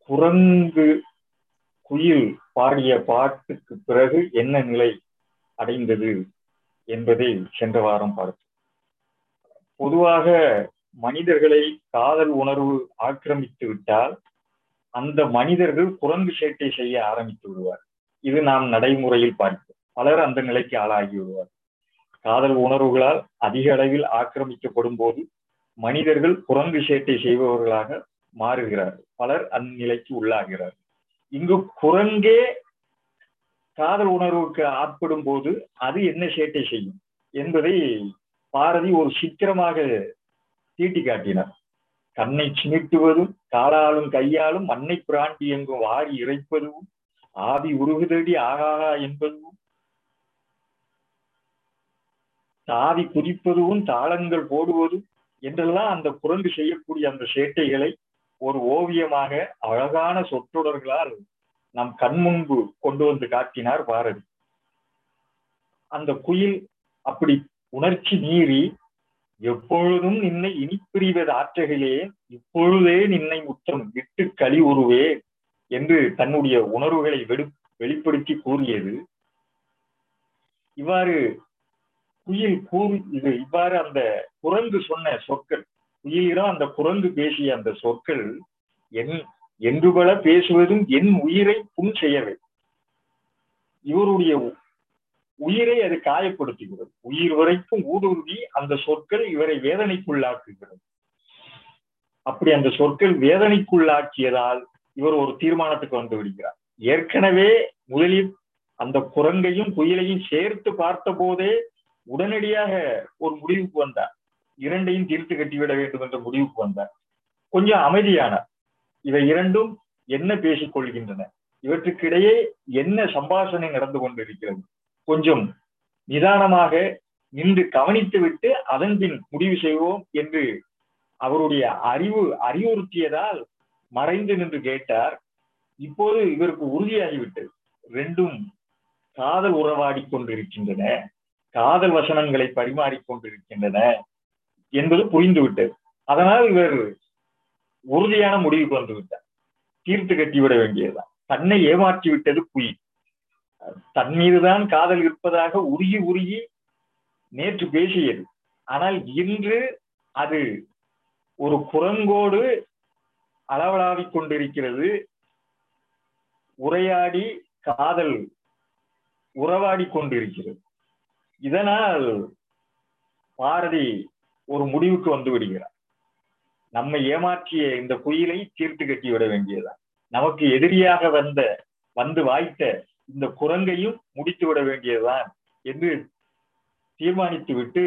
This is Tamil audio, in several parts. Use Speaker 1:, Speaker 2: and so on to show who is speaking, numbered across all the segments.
Speaker 1: குரங்கு குயில் பாடிய பாட்டுக்கு பிறகு என்ன நிலை அடைந்தது என்பதை சென்ற வாரம் பார்த்தோம். பொதுவாக மனிதர்களை காதல் உணர்வு ஆக்கிரமித்து விட்டால் அந்த மனிதர்கள் குரங்கு சேட்டை செய்ய ஆரம்பித்து விடுவார். இது நாம் நடைமுறையில் பார்க்கிறோம். பலர் அந்த நிலைக்கு ஆளாகி விடுவார். காதல் உணர்வுகளால் அதிக அளவில் ஆக்கிரமிக்கப்படும் போது மனிதர்கள் குரங்கு சேட்டை செய்பவர்களாக மாறுகிறார்கள். பலர் அந்த நிலைக்கு உள்ளாகிறார்கள். இங்கு குரங்கே காதல் உணர்வுக்கு ஆட்படும் போது அது என்ன சேட்டை செய்யும் என்பதை பாரதி ஒரு சித்திரமாக தீட்டி காட்டினார். கண்ணை சிமிட்டுவதும் காலாலும் கையாலும் மண்ணை பிராண்டி எங்கும் வாரி இறைப்பதும் ஆவி உருகுதடி ஆகாகா என்பதும் தாவி குதிப்பதும் தாளங்கள் போடுவதும் என்றெல்லாம் அந்த குரங்கு செய்யக்கூடிய அந்த சேட்டைகளை ஒரு ஓவியமாக அழகான சொற்றொடர்களால் நம் கண் முன்பு கொண்டு வந்து காட்டினார் பாரதி. அந்த குயில் அப்படி உணர்ச்சி மீறி எப்பொழுதும் நின்னை இனிப்பிரிவது ஆற்றகிலே இப்பொழுதே நின்னை முத்தம் விட்டு களி உருவே என்று தன்னுடைய உணர்வுகளை வெளிப்படுத்தி கூறியது. இவ்வாறு குயில் இது இவ்வாறு அந்த குரங்கு சொன்ன சொற்கள், குயிலிடம் அந்த குரங்கு பேசிய அந்த சொற்கள் என்று பல பேசுவதும் என் உயிரை புண் செய்யவே, இவருடைய உயிரை அது காயப்படுத்துகிறது. உயிர் வரைக்கும் ஊடுருவி அந்த சொற்கள் இவரை வேதனைக்குள்ளாக்குகிறது. அப்படி அந்த சொற்கள் வேதனைக்குள்ளாக்கியதால் இவர் ஒரு தீர்மானத்துக்கு வந்து விடுகிறார். ஏற்கனவே முதலில் அந்த குரங்கையும் குயிலையும் சேர்த்து பார்த்த போதே உடனடியாக ஒரு முடிவுக்கு வந்தார். இரண்டையும் தீர்த்து கட்டிவிட வேண்டும் என்ற முடிவுக்கு வந்தார். கொஞ்சம் அமைதியானார். இவை இரண்டும் என்ன பேசிக் கொள்கின்றன, இவற்றுக்கிடையே என்ன சம்பாஷணை நடந்து கொண்டிருக்கிறது, கொஞ்சம் நிதானமாக நின்று கவனித்து விட்டு அதன் பின் முடிவு செய்வோம் என்று அவருடைய அறிவுறுத்தியதால் மறைந்து நின்று கேட்டார். இப்போது இவருக்கு உறுதியாகிவிட்டது. ரெண்டும் காதல் உறவாடி கொண்டிருக்கின்றன, காதல் வசனங்களை பரிமாறிக்கொண்டிருக்கின்றன என்பது புரிந்துவிட்டது. அதனால் இவர் உறுதியான முடிவுக்கு வந்து விட்டார். தீர்த்து கட்டிவிட வேண்டியதுதான். தன்னை ஏமாற்றி விட்டது குயில். தன் மீதுதான் காதல் இருப்பதாக உருகி உருகி நேற்று பேசியது. ஆனால் இன்று அது ஒரு குரங்கோடு அளவலாவிக் கொண்டிருக்கிறது. உரையாடி காதல் உறவாடி கொண்டிருக்கிறது. இதனால் பாரதி ஒரு முடிவுக்கு வந்து விடுகிறார். நம்மை ஏமாற்றிய இந்த குயிலை தீர்த்து கட்டி விட வேண்டியதுதான். நமக்கு எதிரியாக வந்து வாய்த்த இந்த குரங்கையும் முடித்து விட வேண்டியதுதான் என்று தீர்மானித்து விட்டு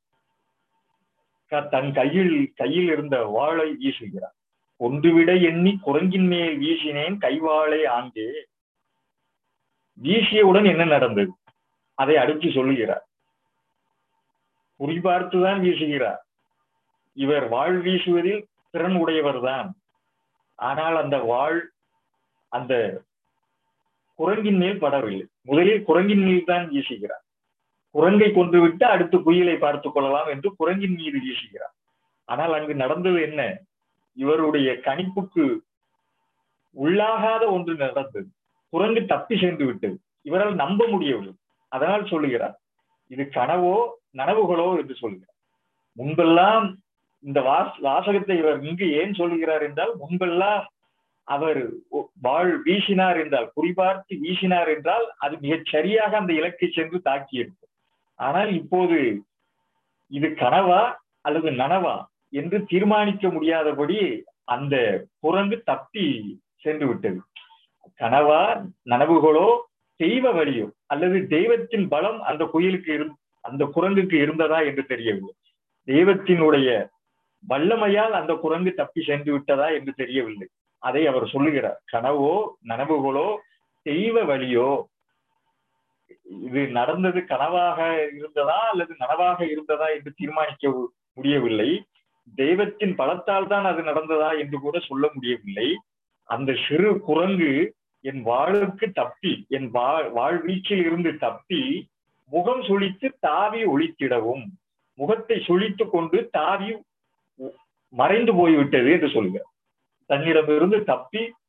Speaker 1: தன் கையில் இருந்த வாளை வீசுகிறார். கொன்றுவிட எண்ணி குரங்கின் மேல் வீசினேன் கைவாளை ஆண்டே. வீசியவுடன் என்ன நடந்தது அதை அடுத்து சொல்லுகிறார். குறிபார்த்துதான் வீசுகிறார். இவர் வாழ் வீசுவதில் திறன் உடையவர் தான். ஆனால் அந்த வாழ் அந்த குரங்கின் மேல் படவில்லை. முதலில் குரங்கின் மேல் தான் வீசுகிறார். குரங்கை கொன்றுவிட்டு அடுத்து குயிலை பார்த்துக் கொள்ளலாம் என்று குரங்கின் மீது வீசுகிறார். ஆனால் அங்கு நடந்தது என்ன? இவருடைய கணிப்புக்கு உள்ளாகாத ஒன்று நடந்தது. குரங்கு தப்பி சென்று விட்டது. இவரால் நம்ப முடியவில்லை. அதனால் சொல்லுகிறார், இது கனவோ நனவுகளோ என்று சொல்கிறார். முன்பெல்லாம் இந்த வாசகத்தை இவர் இங்கு ஏன் சொல்லுகிறார் என்றால், முன்பெல்லாம் அவர் வாழ் வீசினார் என்றால், குறிபார்த்து வீசினார் என்றால் அது மிகச் சரியாக அந்த இலக்கை சென்று தாக்கியிருக்கும். ஆனால் இப்போது இது கனவா அல்லது நனவா என்று தீர்மானிக்க முடியாதபடி அந்த குரங்கு தப்பி சென்று விட்டது. கனவா நனவுகளோ தெய்வ வழியோ அல்லது தெய்வத்தின் பலம் அந்த அந்த குரங்குக்கு இருந்ததா என்று தெரியவில்லை. தெய்வத்தினுடைய வல்லமையால் அந்த குரங்கு தப்பி சென்று விட்டதா என்று தெரியவில்லை. அதை அவர் சொல்லுகிறார். கனவோ நனவுகளோ தெய்வ வழியோ, இது நடந்தது கனவாக இருந்ததா அல்லது நனவாக இருந்ததா என்று தீர்மானிக்க முடியவில்லை. தெய்வத்தின் பலத்தால் தான் அது நடந்ததா என்று கூட சொல்ல முடியவில்லை. அந்த சிறு குரங்கு என் வாளுக்கு தப்பி, என் வாழ்வீச்சில் இருந்து தப்பி முகம் சுழித்து தாவி ஒளித்திடவும், முகத்தை சுழித்து கொண்டு தாவி மறைந்து போய்விட்டது என்று சொல்கிறார். தன்னிடமிருந்து தப்பி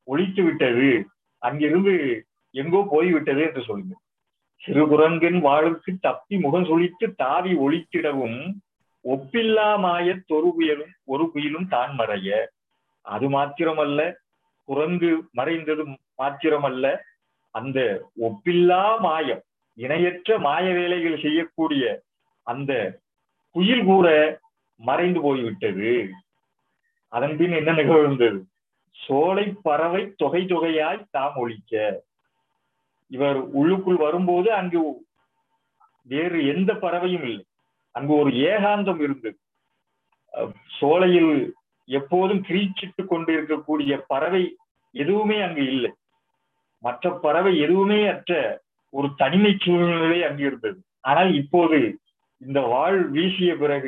Speaker 1: ஒழித்து விட்டது, அங்கிருந்து எங்கோ போய்விட்டது என்று சொல்லுங்க. சிறு குரங்கின் வாழுக்கு தப்பி முகம் சுழித்து தாவி ஒழித்திடவும் ஒப்பில்லா மாயத் ஒரு குயிலும் தான் மறைய. அது மாத்திரமல்ல, குரங்கு மறைந்தது மாத்திரமல்ல, அந்த ஒப்பில்லா மாயம், இணையற்ற மாய வேலைகள் செய்யக்கூடிய அந்த குயில் கூட மறைந்து போய்விட்டது. அதன் பின் என்ன நிகழ்ந்தது? சோலை பறவை தொகை தொகையாய் தாம் ஒழிக்க. இவர் உள்ளுக்குள் வரும்போது அங்கு வேறு எந்த பறவையும் இல்லை, அங்கு ஒரு ஏகாந்தம் இருந்தது. சோலையில் எப்போதும் கிரீச்சிட்டுக் கொண்டிருக்கக்கூடிய பறவை எதுவுமே அங்கு இல்லை. மற்ற பறவை எதுவுமே அற்ற ஒரு தனிமை சூழ்நிலை அங்கு இருந்தது. ஆனால் இப்போது இந்த வாள் வீசிய பிறகு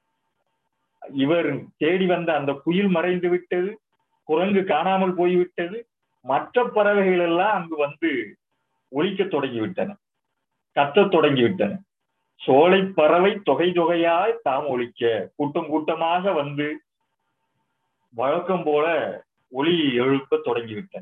Speaker 1: இவர் தேடி வந்த அந்த குயில் மறைந்து விட்டது, குரங்கு காணாமல் போய்விட்டது, மற்ற பறவைகள் எல்லாம் அங்கு வந்து ஒலிக்க தொடங்கிவிட்டன, கத்தத் தொடங்கிவிட்டன. சோலை பறவை தொகை தொகையாய் தாம் ஒலிக்க, கூட்டம் கூட்டமாக வந்து வழக்கம் போல ஒலி எழுப்ப தொடங்கிவிட்டன.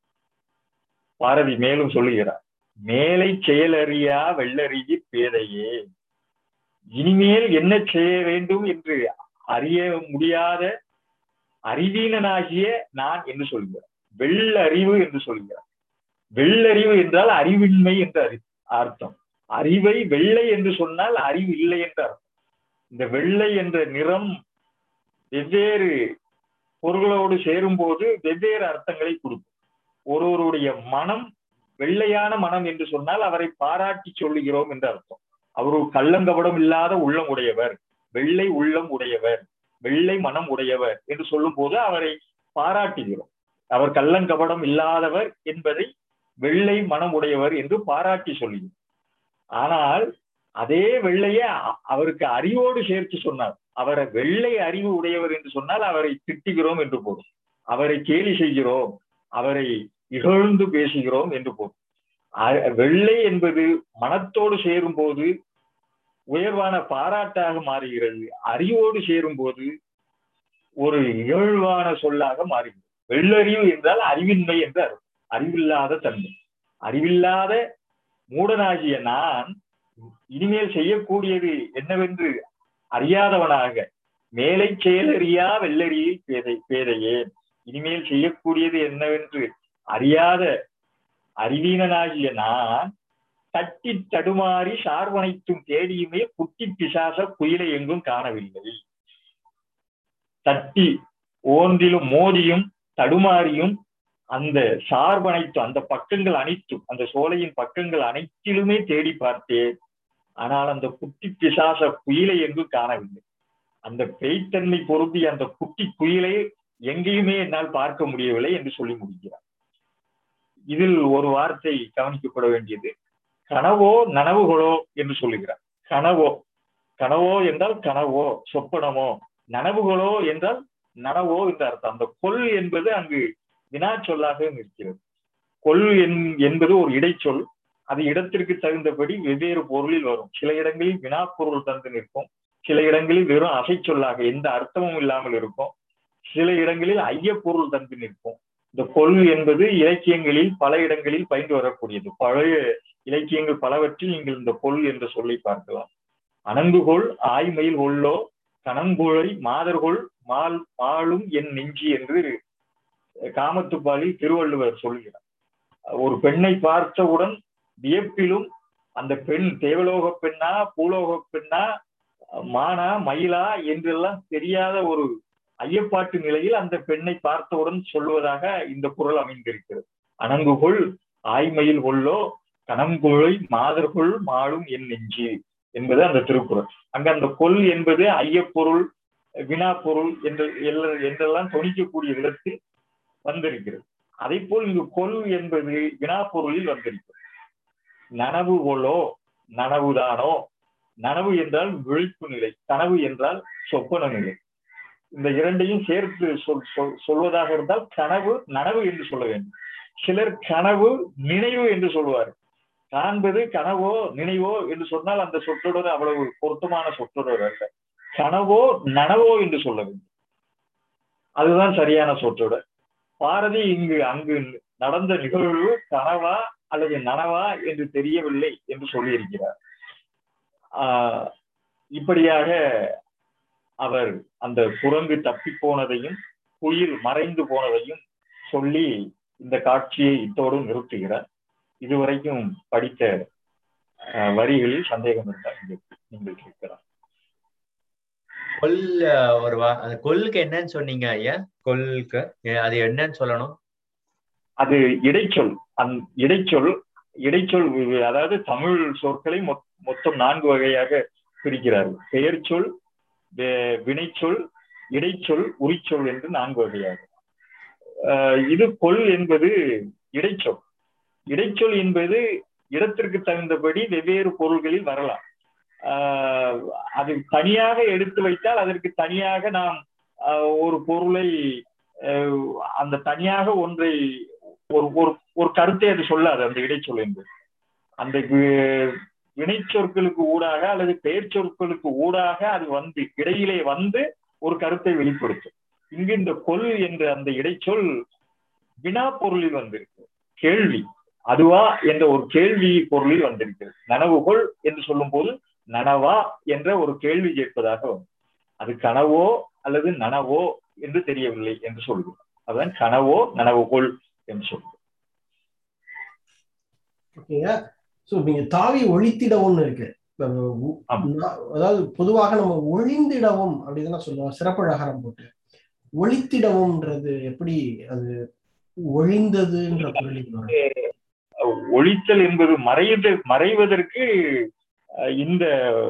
Speaker 1: பாரதி மேலும் சொல்லுகிறார், மேலை செயலறியா வெள்ளறிவி பேதையே. இனிமேல் என்ன செய்ய வேண்டும் என்று அறிய முடியாத அறிவீனனாகிய நான் என்று சொல்கிறார். வெள்ளறிவு என்று சொல்கிறார். வெள்ளறிவு என்றால் அறிவின்மை என்று அர்த்தம். அறிவை வெள்ளை என்று சொன்னால் அறிவு இல்லை என்று அர்த்தம். இந்த வெள்ளை என்ற நிறம் வெவ்வேறு பொருளோடு சேரும் போது வெவ்வேறு அர்த்தங்களை கொடுக்கும். ஒருவருடைய மனம் வெள்ளையான மனம் என்று சொன்னால் அவரை பாராட்டி சொல்லுகிறோம் என்று அர்த்தம். அவர் ஒரு கள்ளங்கபடம் இல்லாத உள்ளம் உடையவர், வெள்ளை உள்ளம் உடையவர், வெள்ளை மனம் உடையவர் என்று சொல்லும் போது அவரை பாராட்டுகிறோம். அவர் கள்ளங்கபடம் இல்லாதவர் என்பதை வெள்ளை மனம் உடையவர் என்று பாராட்டி சொல்லுகிறோம். ஆனால் அதே வெள்ளைய அவருக்கு அறிவோடு சேர்த்து சொன்னார், அவரை வெள்ளை அறிவு உடையவர் என்று சொன்னால் அவரை திட்டுகிறோம் என்று போதும், அவரை கேலி செய்கிறோம், அவரை இகழ்ந்து பேசுகிறோம் என்று போதும். வெள்ளை என்பது மனத்தோடு சேரும் போது உயர்வான பாராட்டாக மாறுகிறது, அறிவோடு சேரும் போது ஒரு இகழ்வான சொல்லாக மாறுகிறது. வெள்ளறிவு என்றால் அறிவின்மை என்று அர்த்தம், அறிவில்லாத தன்மை. அறிவில்லாத மூடனாகிய நான் இனிமேல் செய்யக்கூடியது என்னவென்று அறியாதவனாக, மேலை செயலறியா வெள்ளறியில் பேதையே, இனிமேல் செய்யக்கூடியது என்னவென்று அறியாத அறிவீனனாகிய நான் தட்டி தடுமாறி சார்பனைத்தும் தேடியுமே குட்டி பிசாச குயிலை எங்கும் காணவில்லை. தட்டி ஓன்றிலும் மோதியும் தடுமாறியும் அந்த சார்பனைத்தும், அந்த பக்கங்கள் அனைத்தும், அந்த சோலையின் பக்கங்கள் அனைத்திலுமே தேடி பார்த்தேன். ஆனால் அந்த குட்டி பிசாச குயிலை எங்கும் காணவில்லை. அந்த பேய்த்தன்மை பொருந்தி அந்த குட்டி குயிலை எங்கேயுமே என்னால் பார்க்க முடியவில்லை என்று சொல்லி முடிக்கிறார். இதில் ஒரு வார்த்தை கவனிக்கப்பட வேண்டியது, கனவோ நனவுகளோ என்று சொல்லுகிறார். கனவோ, கனவோ என்றால் கனவோ சொப்பனமோ, நனவுகளோ என்றால் நனவோ என்று அர்த்தம். அந்த கொல் என்பது அங்கு வினா சொல்லாக இருக்கிறது. கொல் என்பது ஒரு இடைச்சொல், அது இடத்திற்கு தகுந்தபடி வெவ்வேறு பொருளில் வரும். சில இடங்களில் வினா பொருள் தந்து நிற்கும், சில இடங்களில் வெறும் அசை சொல்லாக எந்த அர்த்தமும் இல்லாமல் இருக்கும், சில இடங்களில் ஐய பொருள் தந்து நிற்கும். இந்த கொல் என்பது இலக்கியங்களில் பல இடங்களில் பயின்று வரக்கூடியது. பழைய இலக்கியங்கள் பலவற்றில் நீங்கள் இந்த கொல் என்ற சொல்லை பார்க்கலாம். அணங்குகொள் ஆய்மையில் கொள்ளோ கணங்குழை மாதர்கொள் மாளும் என் நெஞ்சி என்று காமத்துப்பாலில் திருவள்ளுவர் சொல்கிறார். ஒரு பெண்ணை பார்த்தவுடன் வியப்பிலும் அந்த பெண் தேவலோக பெண்ணா பூலோக பெண்ணா மானா மயிலா என்றெல்லாம் தெரியாத ஒரு ஐயப்பாட்டு நிலையில் அந்த பெண்ணை பார்த்தவுடன் சொல்வதாக இந்த குறள் அமைந்திருக்கிறது. அணங்குகொள் ஆய்மையில் கொள்ளோ கணங்குழை மாதர்கொள் மாளும் என் நெஞ்சி என்பது அந்த திருக்குறள். அங்க அந்த கொல் என்பது ஐயப்பொருள் வினா பொருள் என்றெல்லாம் தொனிக்கக்கூடிய விதத்தில் வந்திருக்கிறது. அதை போல் இங்கு கொல் என்பது வினா பொருளில் வந்திருக்கிறது. நனவு கொள்ளோ, நனவுதானோ, நனவு என்றால் விழிப்பு நிலை, கனவு என்றால் சொப்பன நிலை. இந்த இரண்டையும் சேர்த்து சொல்வதாக இருந்தால் கனவு நனவு என்று சொல்ல வேண்டும். சிலர் கனவு நினைவு என்று சொல்வார். காண்பது கனவோ நினைவோ என்று சொன்னால் அந்த சொற்றொடர் அவ்வளவு பொருத்தமான சொற்றொடர் அல்ல. கனவோ நனவோ என்று சொல்ல வேண்டும், அதுதான் சரியான சொற்றொடர். பாரதி அங்கு நடந்த நிகழ்வு கனவா அல்லது நனவா என்று தெரியவில்லை என்று சொல்லியிருக்கிறார். இப்படியாக அவர் அந்த குரங்கு தப்பி போனதையும் குயில் மறைந்து போனதையும் சொல்லி இந்த காட்சியை இத்தோடு நிறுத்துகிறார். இதுவரைக்கும் படித்த வரிகளில் சந்தேகம் இருந்தால் நீங்கள் கேட்கலாம்.
Speaker 2: கொல்லுக்கு என்னன்னு சொன்னீங்க ஐயா? கொல்லுக்கு அது என்னன்னு சொல்லணும்?
Speaker 1: அது இடைச்சொல். இடைச்சொல் அதாவது தமிழ் சொற்களை மொத்தம் 4 வகையாக பிரிக்கிறார்கள். பெயர் சொல், வினைச்சொல், இடைச்சொல், உரிச்சொல் என்று 4 வகையாக. இது கொல் என்பது இடைச்சொல். இடைச்சொல் என்பது இடத்திற்கு தகுந்தபடி வெவ்வேறு பொருள்களில் வரலாம். அது தனியாக எடுத்து வைத்தால் அதற்கு தனியாக நாம் ஒரு பொருளை அந்த தனியாக ஒன்றை ஒரு கருத்தை அது சொல்லாது. அந்த இடைச்சொல் என்பது அந்த வினைச்சொற்களுக்கு ஊடாக அல்லது பெயர் சொற்களுக்கு ஊடாக அது வந்து இடையிலே வந்து ஒரு கருத்தை வெளிப்படுத்தும். இங்கு இந்த கொல் என்ற அந்த இடைச்சொல் வினா பொருளில் வந்திருக்கு. கேள்வி, அதுவா என்ற ஒரு கேள்வி பொருளில் வந்திருக்கிறது. நனவுகொள் என்று சொல்லும் போது நனவா என்ற ஒரு கேள்வி கேட்பதாக வரும். அது கனவோ அல்லது நனவோ என்று தெரியவில்லை என்று சொல்கிறோம். அதுதான் கனவோ நனவுகொள் என்று சொல்கிறோம்.
Speaker 3: நீங்க தாவி ஒழித்திடவும் இருக்கு. அதாவது பொதுவாக நம்ம ஒழிந்திடவும் அப்படிதான் சொல்லுவோம், சிறப்பழகாரம் போட்டு. ஒழித்திடவும்ன்றது எப்படி அது ஒழிந்ததுன்ற பொருளில்?
Speaker 1: ஒழித்தல் என்பது மறைவதற்கு இந்த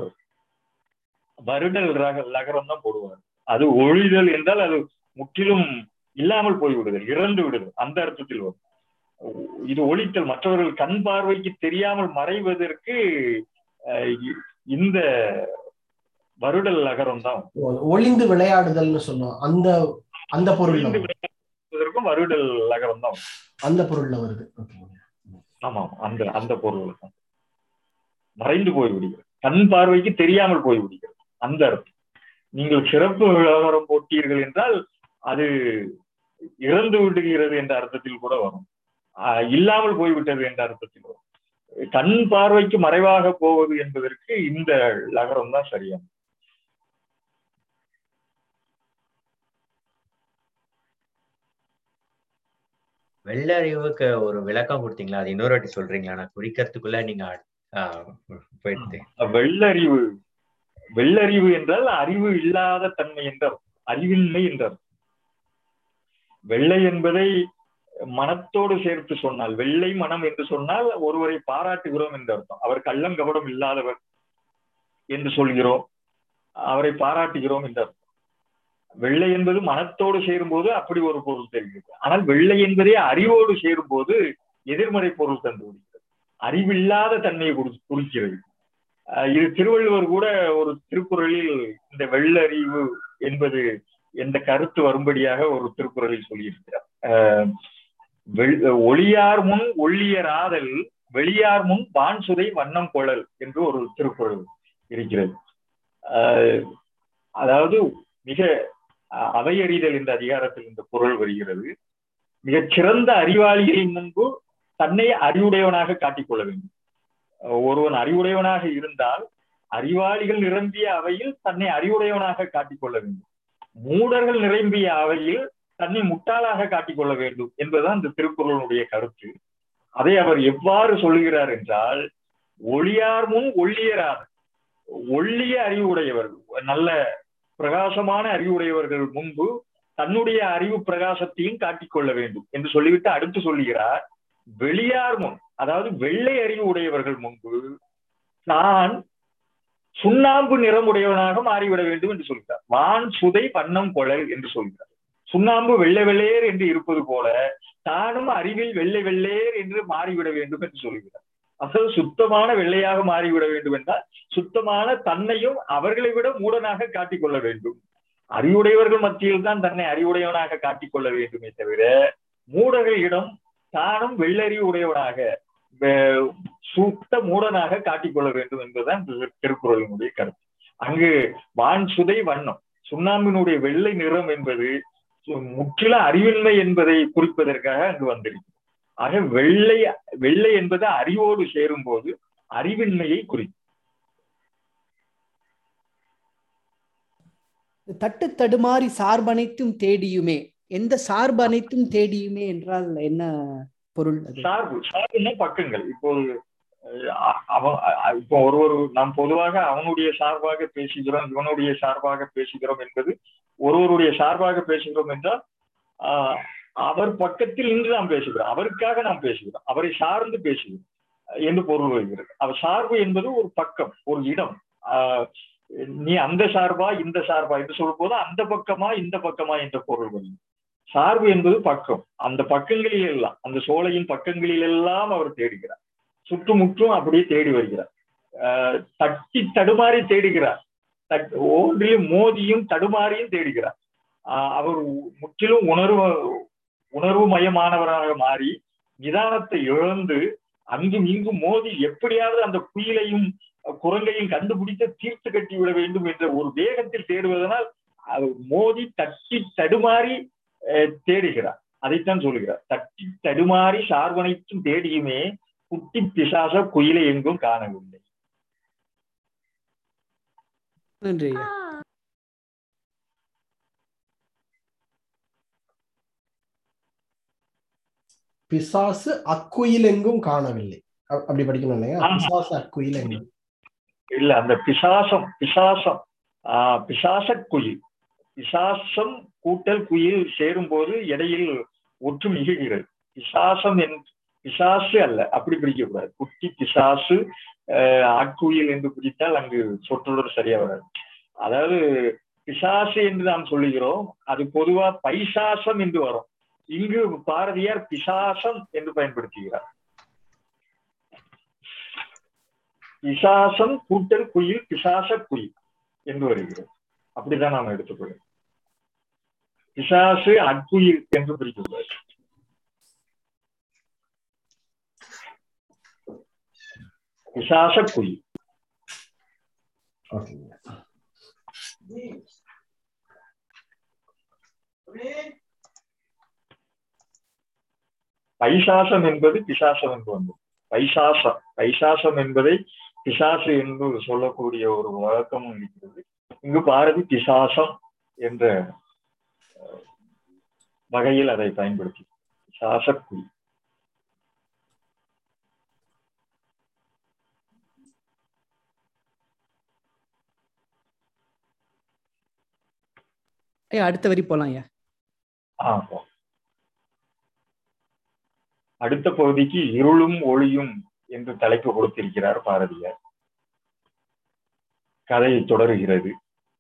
Speaker 1: வருடல் லகரம் தான் போடுவார். அது ஒழிதல் என்றால் அது முற்றிலும் இல்லாமல் போய்விடுதல், இறந்து விடுதல், அந்த அர்த்தத்தில் வரும். இது ஒழித்தல், மற்றவர்கள் கண் பார்வைக்கு தெரியாமல் மறைவதற்கு இந்த வருடல் லகரம் தான்.
Speaker 3: ஒளிந்து விளையாடுதல்னு சொல்லுவோம், அந்த பொருள்
Speaker 1: விளையாடுவதற்கும் வருடல் லகரம் தான்
Speaker 3: அந்த பொருள்ல வருது.
Speaker 1: ஆமாம், அந்த பொருள் தான் மறைந்து போய்விடுகிறது, கண் பார்வைக்கு தெரியாமல் போய்விடுகிறது, அந்த அர்த்தம். நீங்கள் சிறப்பு விளம்பரம் போட்டீர்கள் என்றால் அது இறந்து விடுகிறது என்ற அர்த்தத்தில் கூட வரும், இல்லாமல் போய்விட்டது என்ற அர்த்தத்தில் வரும். கண் பார்வைக்கு மறைவாக போவது என்பதற்கு இந்த லகரம் தான் சரியான.
Speaker 2: வெள்ளறிவுக்கு ஒரு விளக்கம் கொடுத்தீங்களா? அது இன்னொரு வாட்டி சொல்றீங்களா? நான் குறிக்கிறதுக்குள்ள நீங்க போயிட்டு.
Speaker 1: வெள்ளறிவு என்றால் அறிவு இல்லாத தன்மை என்றார், அறிவின்மை என்றார். வெள்ளை என்பதை மனத்தோடு சேர்த்து சொன்னால், வெள்ளை மனம் என்று சொன்னால் ஒருவரை பாராட்டுகிறோம் என்று அர்த்தம். அவர் கள்ளம் கபடம் இல்லாதவர் என்று சொல்கிறோம், அவரை பாராட்டுகிறோம் என்று அர்த்தம். வெள்ளை என்பது மனத்தோடு சேரும் போது அப்படி ஒரு பொருள் தெரிகிறது. ஆனால் வெள்ளை என்பதே அறிவோடு சேரும் போது எதிர்மறை பொருள் தந்து விடுகிறது, அறிவில்லாத தன்மையை குறிக்கிறது. இது திருவள்ளுவர் கூட ஒரு திருக்குறளில் இந்த வெள்ளறிவு என்பது என்ற கருத்து வரும்படியாக ஒரு திருக்குறளில் சொல்லியிருக்கிறார். ஒளியார் முன் ஒள்ளியராதல் வெளியார் முன் வான்சுதை வண்ணம் கொழல் என்று ஒரு திருக்குறள் இருக்கிறது. அதாவது மிக அவையறிதல் என்ற அதிகாரத்தில் இந்த குறள் வருகிறது. மிகச் சிறந்த அறிவாளிகளின் முன்பு தன்னை அறிவுடையவனாக காட்டிக்கொள்ள வேண்டும். ஒருவன் அறிவுடையவனாக இருந்தால் அறிவாளிகள் நிரம்பிய அவையில் தன்னை அறிவுடையவனாக காட்டிக்கொள்ள வேண்டும். மூடர்கள் நிரம்பிய அவையில் தன்னை முட்டாளாக காட்டிக்கொள்ள வேண்டும் என்பதுதான் இந்த திருக்குறளுடைய கருத்து. அதை அவர் எவ்வாறு சொல்லுகிறார் என்றால், ஒளியார் முன் ஒள்ளியரார், ஒள்ளிய அறிவுடையவர்கள், நல்ல பிரகாசமான அறிவுடையவர்கள் முன்பு தன்னுடைய அறிவு பிரகாசத்தையும் காட்டிக்கொள்ள வேண்டும் என்று சொல்லிவிட்டு அடுத்து சொல்லுகிறார், வெளியார் முன், அதாவது வெள்ளை அறிவு உடையவர்கள் முன்பு தான் சுண்ணாம்பு நிறமுடையவனாக மாறிவிட வேண்டும் என்று சொல்கிறார். வான் சுதை வண்ணம் கொழல் என்று சொல்கிறார். சுண்ணாம்பு வெள்ளை வெள்ளையர் என்று இருப்பது போல தானும் அறிவில் வெள்ளை வெள்ளையர் என்று மாறிவிட வேண்டும் என்று சொல்கிறார். அதாவது சுத்தமான வெள்ளையாக மாறிவிட வேண்டும் என்றால் சுத்தமான தன்னையும் அவர்களை விட மூடனாக காட்டிக்கொள்ள வேண்டும். அறிவுடையவர்கள் மத்தியில் தான் தன்னை அறிவுடையவனாக காட்டிக்கொள்ள வேண்டுமே தவிர மூடர்களிடம் தானும் வெள்ளறிவு உடையவனாக சுத்த மூடனாக காட்டிக்கொள்ள வேண்டும் என்பதுதான் திருக்குறளினுடைய கருத்து. அங்கு வான் சுதை வண்ணம், சுண்ணாம்பினுடைய வெள்ளை நிறம் என்பது முற்றிலும் அறிவின்மை என்பதை குறிப்பதற்காக அங்கு வந்திருக்கு. ஆக வெள்ளை என்பது அறிவோடு சேரும் போது அறிவின்மையை குறிக்கும்.
Speaker 4: தட்டு தடுமாறி சார்பனைத்தும் தேடியுமே, எந்த சார்பு அனைத்தும் தேடியுமே என்றால் என்ன பொருள்?
Speaker 1: சார்புன்னா பக்கங்கள். இப்போது இப்போ நாம் பொதுவாக அவனுடைய சார்பாக பேசுகிறோம், இவனுடைய சார்பாக பேசுகிறோம் என்பது ஒருவருடைய சார்பாக பேசுகிறோம் என்றால் அவர் பக்கத்தில் நின்று நாம் பேசுகிறோம், அவருக்காக நாம் பேசுகிறோம், அவரை சார்ந்து பேசுகிறோம் என்று பொருள் வருகிறது. அவர் சார்பு என்பது ஒரு பக்கம், ஒரு இடம். நீ அந்த சார்பா இந்த சார்பா என்று சொல்லும் போது அந்த பக்கமா இந்த பக்கமா என்ற பொருள் வருகிறது. சார்பு என்பது பக்கம். அந்த பக்கங்களில் எல்லாம், அந்த சோலையின் பக்கங்களில் எல்லாம் அவர் தேடுகிறார், சுற்றுமுற்றும் அப்படியே தேடி வருகிறார். தட்டி தடுமாறி தேடுகிறார், ஒன்றிலும் மோதியும் தடுமாறியும் தேடுகிறார். அவர் முற்றிலும் உணர்வு மயமானவராக மாறி நிதானத்தை இழந்து அங்கும் இங்கும் மோதி எப்படியாவது அந்த குயிலையும் குரங்கையும் கண்டுபிடித்து தீர்த்து கட்டி விட வேண்டும் என்ற ஒரு வேகத்தில் தேடுவதனால் அவர் மோதி தட்டி தடுமாறி தேடுகிறார். அதைத்தான் சொல்லுகிறார். தட்டி தடுமாறி சார்பனைத்தும் தேடியுமே குட்டி பிசாச குயிலை எங்கும் காணவில்லை.
Speaker 4: நன்றி.
Speaker 3: பிசாசு அக்குயில் எங்கும் காணவில்லை, அப்படி படிக்கணும் இல்லையா? பிசாசு அக்குயில் எங்கும்
Speaker 1: இல்ல, அந்த பிசாச குயில், பிசாசம் கூட்டல் குயில் சேரும் போது இடையில் ஒற்று மிகுகிறது. பிசாசு அல்ல, அப்படி பிடிக்க கூடாது. குட்டி பிசாசு ஆட்குயில் என்று பிடித்தால் அங்கு சொற்றொடர் சரியா வராது. அதாவது பிசாசு என்று நாம் சொல்லுகிறோம், அது பொதுவா பைசாசம் என்று வரும். இங்கு பாரதியார் பிசாசம் என்று பயன்படுத்துகிறார். பிசாசம் கூட்டல் குயில் பிசாச குயில் என்று வருகிறது. அப்படிதான் நாம் எடுத்துக்கொள்ளும். பிசாசு அக்குயில் என்று பிரிக்கக்கூடாது. பிசாச குயில். பைசாசம் என்பது பிசாசம் என்று வந்தது. பைசாசம் என்பதை பிசாசு என்று சொல்லக்கூடிய ஒரு வழக்கமும் இருக்கிறது. இங்கு பாரதி பிசாசம் என்ற வகையில் அதை பயன்படுத்தி பிசாசக்குயில்.
Speaker 4: அடுத்த வரி போலாம்.
Speaker 1: அடுத்த பகுதிக்கு இருளும் ஒளியும் என்று தலைப்பு கொடுத்திருக்கிறார் பாரதியார். கதை தொடருகிறது.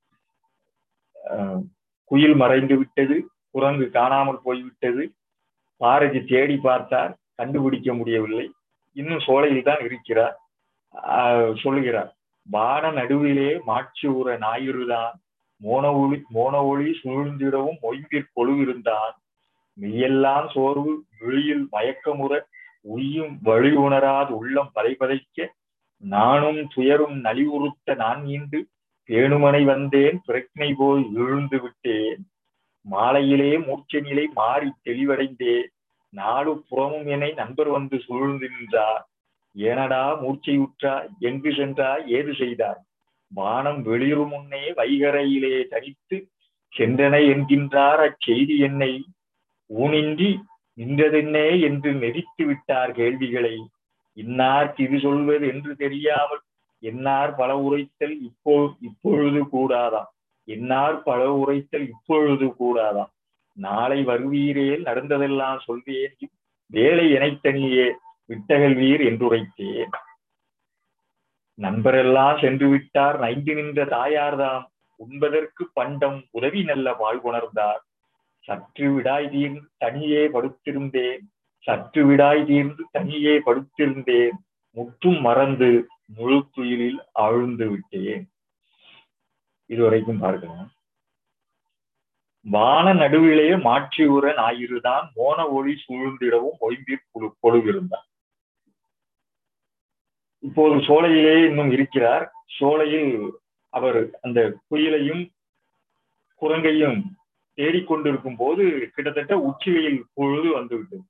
Speaker 1: குயில் மறைந்து விட்டது, குரங்கு காணாமல் போய்விட்டது. பாரதி தேடி பார்த்தார், கண்டுபிடிக்க முடியவில்லை. இன்னும் சோலையில் தான் இருக்கிறார். சொல்லுகிறார், வான நடுவிலே மாட்சி உற ஞாயிறுதான், மோன ஒளி சூழ்ந்திடவும் மொய்ம்பிற் கொழுவிருந்தான், மெய்யெல்லாம் சோர்வு விழியில் மயக்கமுற உய்யும் வழி உணராது உள்ளம் பதைபதைக்க, நானும் துயரும் நலிவுறுத்த நான் மீண்டு பேணுமனை வந்தேன், பிரக்னை போய் விழுந்து விட்டேன், மாலையிலே மூர்ச்சை நிலை மாறி தெளிவடைந்தேன், நாலு புறமும் என்னை நண்பர் வந்து சூழ்ந்து நின்றார், ஏனடா மூர்ச்சையுற்றாய், எங்கு சென்றாய், ஏது செய்தாய், வானம் வெளிரு முன்னே வைகரையிலே தனித்து சென்றனை என்கின்றார், அச்செய்தி என்னை ஊனின்றி நின்றதென்னே என்று நெறித்து விட்டார் கேள்விகளை, இன்னார்க்கு இது சொல்வது என்று தெரியாமல் என்னார் பல உரைத்தல் இப்பொழுது கூடாதாம், என்னார் பல உரைத்தல் இப்பொழுது கூடாதாம், நாளை வருவீரேல் நடந்ததெல்லாம் சொல்வேன், வேலை எனைத்தனியே விட்டகல்வீர் என்றுரைத்தேன், நண்பரெல்லாம் சென்று விட்டார் நைந்து நின்ற தாயார்தாம், உண்பதற்கு பண்டம் உதவி நல்ல வாழ்வுணர்ந்தார், சற்று விடாய் தீர்ந்து தனியே படுத்திருந்தேன், முற்றும் மறந்து முழு துயிலில் ஆழ்ந்து விட்டேன். இதுவரைக்கும் பார்க்கலாம். வான நடுவிலே மாற்றி உற ஞாயிறுதான், மோன ஒளி சூழ்ந்திடவும் மொய்ம்பிற் கொழுவிருந்தான். இப்போது சோலையிலே இன்னும் இருக்கிறார். சோலையில் அவர் அந்த குயிலையும் குரங்கையும் தேடிக்கொண்டிருக்கும் போது கிட்டத்தட்ட உச்சி வெயில் பொழுது வந்துவிட்டது.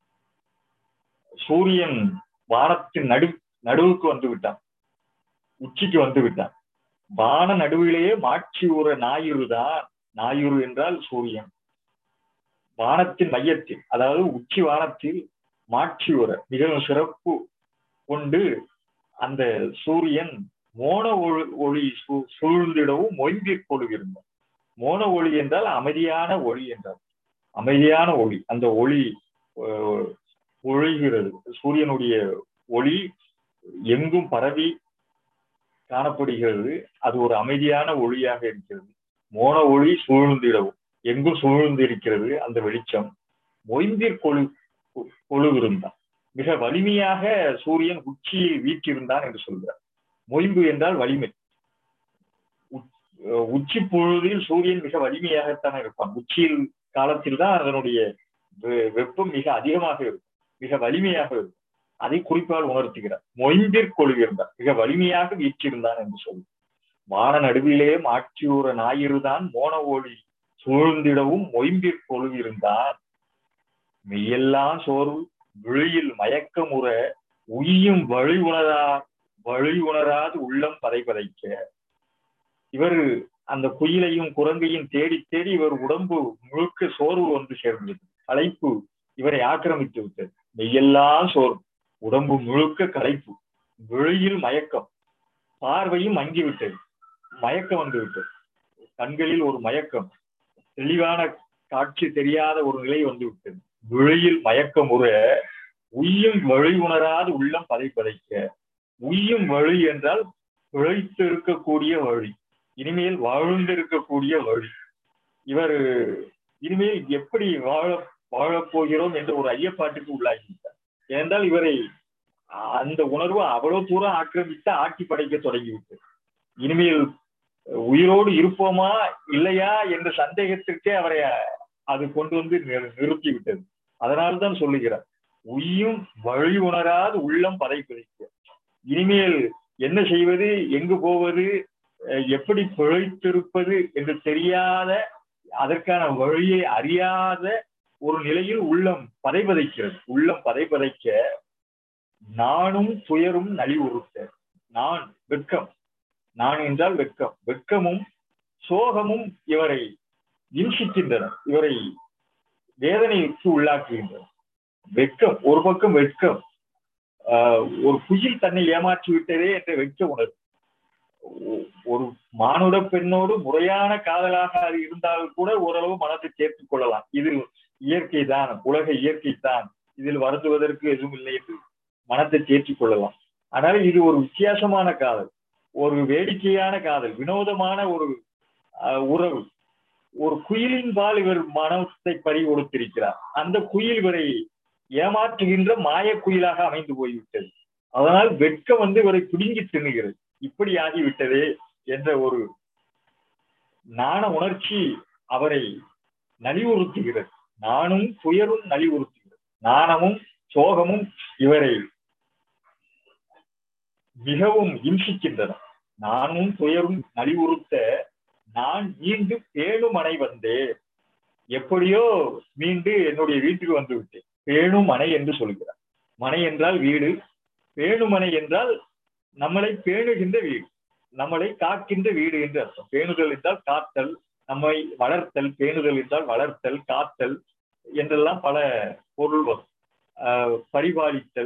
Speaker 1: சூரியன் வானத்தின் நடுவுக்கு வந்து விட்டான், உச்சிக்கு வந்து விட்டான். வான நடுவிலேயே மாட்சி உற ஞாயிறு தான். ஞாயிறு என்றால் சூரியன். வானத்தின் மையத்தில், அதாவது உச்சி வானத்தில் மாட்சி உற மிகவும் சிறப்பு கொண்டு அந்த சூரியன் மோன ஒளி சூழ்ந்திடவும் மொய்ந்திற் கொள்கின்றான். மோன ஒளி என்றால் அமைதியான ஒளி என்றால், அமைதியான ஒளி. அந்த ஒளி ஒளிகிறது. சூரியனுடைய ஒளி எங்கும் பரவி காணப்படுகிறது. அது ஒரு அமைதியான ஒளியாக இருக்கிறது. மோன ஒளி சூழ்ந்திடவும், எங்கும் சூழ்ந்திருக்கிறது அந்த வெளிச்சம். மொய்ந்திற் கொழுவிருந்தான், மிக வலிமையாக சூரியன் உச்சியில் வீற்றிருந்தான் என்று சொல்கிறார். மொய்ம்பு என்றால் வலிமை. உச்சி பொழுதில் சூரியன் மிக வலிமையாகத்தான் இருப்பான். உச்சியில் காலத்தில் தான் அதனுடைய வெப்பம் மிக அதிகமாக இருக்கும், மிக வலிமையாக இருக்கும். அதை குறிப்பால் உணர்த்துகிறார். மொய்ந்திற் கொழுவிருந்தான், மிக வலிமையாக வீற்றிருந்தான் என்று சொல்லி. வான நடுவிலே மாட்சியூர ஞாயிறுதான் மோன ஒளி சூழ்ந்திடவும் மொய்ம்பிற் கொழுவிருந்தான். மெய்யெல்லாம் சோர்வு விழியில் மயக்கமுற உய்யும் வழி உணராது உள்ளம் பதைக்க. இவர் அந்த குயிலையும் குரங்கையும் தேடி தேடி இவர் உடம்பு முழுக்க சோர்வு வந்து சேர்ந்தது. களைப்பு இவரை ஆக்கிரமித்து விட்டது. மெய்யெல்லாம் சோர்வு, உடம்பு முழுக்க களைப்பு, விழியில் மயக்கம், பார்வையும் மங்கிவிட்டது, மயக்கம் வந்து விட்டது. கண்களில் ஒரு மயக்கம், தெளிவான காட்சி தெரியாத ஒரு நிலை வந்து விட்டது. விழியில் மயக்கமுற உய்யும் வழி உணராது உள்ளம் பதைக்க. உய்யும் வழி என்றால் பிழைத்து இருக்கக்கூடிய வழி, இனிமேல் வாழ்ந்திருக்கக்கூடிய வழி. இவர் இனிமேல் எப்படி வாழப் போகிறோம் என்ற ஒரு ஐயப்பாட்டுக்கு உள்ளாகிவிட்டார். ஏனென்றால் இவரை அந்த உணர்வு அவ்வளவு தூரம் ஆக்கிரமித்து ஆட்சி படைக்க தொடங்கிவிட்டது. இனிமேல் உயிரோடு இருப்போமா இல்லையா என்ற சந்தேகத்திற்கே அவரை அது கொண்டு வந்து நிறுத்திவிட்டது. அதனால்தான் சொல்லுகிறார், உய்யும் வழி உணராது உள்ளம் பதைக்க. இனிமேல் என்ன செய்வது, எங்கு போவது, எப்படி பிழைத்திருப்பது என்று தெரியாத, அதற்கான வழியை அறியாத ஒரு நிலையில் உள்ளம் பதைபதைக்கிறது. உள்ளம் பதைபதைக்க நானும் துயரும் நலிவுறுத்த. நான் வெட்கம், நான் என்றால் வெட்கம், வெட்கமும் சோகமும் இவரை இன்சிக்கின்றன, இவரை வேதனைக்கு உள்ளாக்குகின்றன. வெட்கம் ஒரு பக்கம், வெட்கம், ஒரு குயில் தன்னை ஏமாற்றி விட்டதே என்ற வெட்க உணர்வு. ஒரு மானுட பெண்ணோடு முறையான காதலாக அது இருந்தாலும் கூட ஓரளவு மனத்தை சேர்த்துக் கொள்ளலாம். இது இயற்கை தான், உலக இயற்கை தான், இதில் வருந்துவதற்கு எதுவும் இல்லை என்று மனத்தை தேற்றிக் கொள்ளலாம். ஆனால் இது ஒரு வித்தியாசமான காதல், ஒரு வேடிக்கையான காதல், வினோதமான ஒரு உறவு. ஒரு குயிலின் பால் இவர் மனத்தை பறி கொடுத்திருக்கிறார். அந்த குயில் இவரை ஏமாற்றுகின்ற மாய குயிலாக அமைந்து போய்விட்டது. அதனால் வெட்கம் வந்து இவரை பிடுங்கி தின்னுகிறது. இப்படி ஆகிவிட்டதே என்ற ஒரு நாண உணர்ச்சி அவரை நலிவுறுத்துகிறது. நானும் துயரும் நலிவுறுத்துகிறது. நாணமும் சோகமும் இவரை மிகவும் இம்சிக்கின்றன. நானும் துயரும் நலிவுறுத்த நான் மீண்டு பேணுமனை வந்தேன். எப்படியோ மீண்டு என்னுடைய வீட்டுக்கு வந்து விட்டேன். பேணுமனை என்று சொல்கிறார். மனை என்றால் வீடு, பேணுமனை என்றால் நம்மளை பேணுகின்ற வீடு, நம்மளை காக்கின்ற வீடு என்று அர்த்தம். பேணுதல் என்றால் காத்தல், நம்மை வளர்த்தல். பேணுதல் என்றால் வளர்த்தல், காத்தல் என்றெல்லாம் பல பொருள் வரும். பரிபாலித்தல்,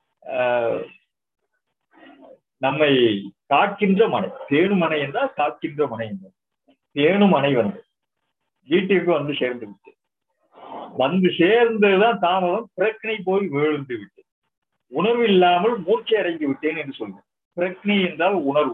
Speaker 1: நம்மை காக்கின்ற மனை. பேணுமனை என்றால் காக்கின்ற மனை என்றால். பேணுமனை வந்து வீட்டிற்கு வந்து சேர்ந்து விட்டு, வந்து சேர்ந்ததுதான் தாமதம். பிரக்னை போய் விழுந்து விட்டேன், உணர்வு இல்லாமல் மூர்ச்சை அடைந்து விட்டேன் என்று சொல்றேன். பிரக்னை என்றால் உணர்வு,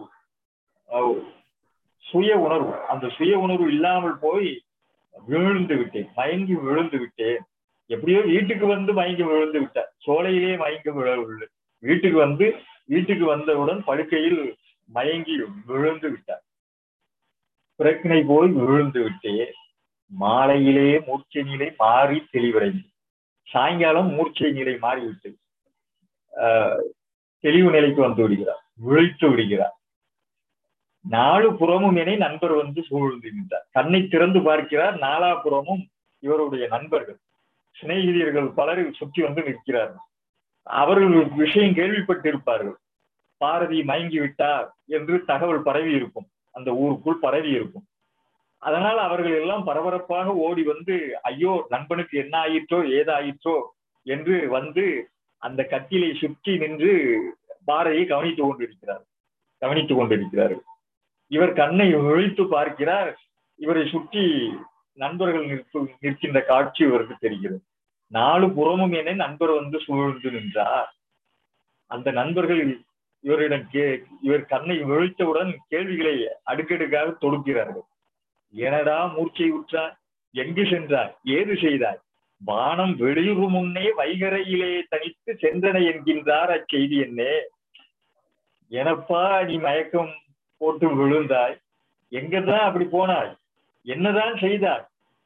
Speaker 1: சுய உணர்வு. அந்த சுய உணர்வு இல்லாமல் போய் விழுந்து விட்டேன், மயங்கி விழுந்து விட்டேன். எப்படியோ வீட்டுக்கு வந்து மயங்கி விழுந்து விட்டார். சோலையிலே மயங்கி விழவில்லை, வீட்டுக்கு வந்தவுடன் படுக்கையில் மயங்கி விழுந்து விட்டார். பிரக்னை போய் விழுந்து விட்டேன். மாலையிலே மூர்ச்சை நிலை மாறி தெளிவடைந்து, சாயங்காலம் மூர்ச்சை நிலை மாறிவிட்டு தெளிவு நிலைக்கு வந்து விடுகிறார், விழித்து விடுகிறார். நாலு புறமும் என நண்பர் வந்து சூழ்ந்து நின்றார். கண்ணை திறந்து பார்க்கிறார், நாலாபுறமும் இவருடைய நண்பர்கள் சிநேகிதர்கள் பலர் சுற்றி வந்து நிற்கிறார்கள். அவர்கள் விஷயம் கேள்விப்பட்டிருப்பார்கள். பாரதி மயங்கி விட்டார் என்று தகவல் பரவி இருக்கும், அந்த ஊருக்குள் பரவி இருக்கும். அதனால் அவர்கள் எல்லாம் பரபரப்பாக ஓடி வந்து, ஐயோ நண்பனுக்கு என்ன ஆயிற்றோ ஏதாயிற்றோ என்று வந்து அந்த கட்டிலை சுற்றி நின்று பாரதியை கவனித்துக் கொண்டிருக்கிறார்கள். இவர் கண்ணை விழித்து பார்க்கிறார். இவரை சுற்றி நண்பர்கள் நிற்கின்ற காட்சி இவருக்கு தெரிகிறது. நாலு புறமும் என நண்பர் வந்து சூழ்ந்து நின்றார். அந்த நண்பர்கள் இவரிடம் இவர் கண்ணை விழித்தவுடன் கேள்விகளை அடுக்கடுக்காக தொடுக்கிறார்கள். எனடா மூர்ச்சை உற்றார், எங்கு சென்றார், ஏது செய்தார், வானம் வெளியுறு முன்னே வைகரையிலே தனித்து சென்றன என்கின்றார், அச்செய்தி என்னே. எனப்பா நீ மயக்கம் போட்டு விழுந்தாய், எங்கதான் அப்படி போனாய், என்னதான் செய்தாய்?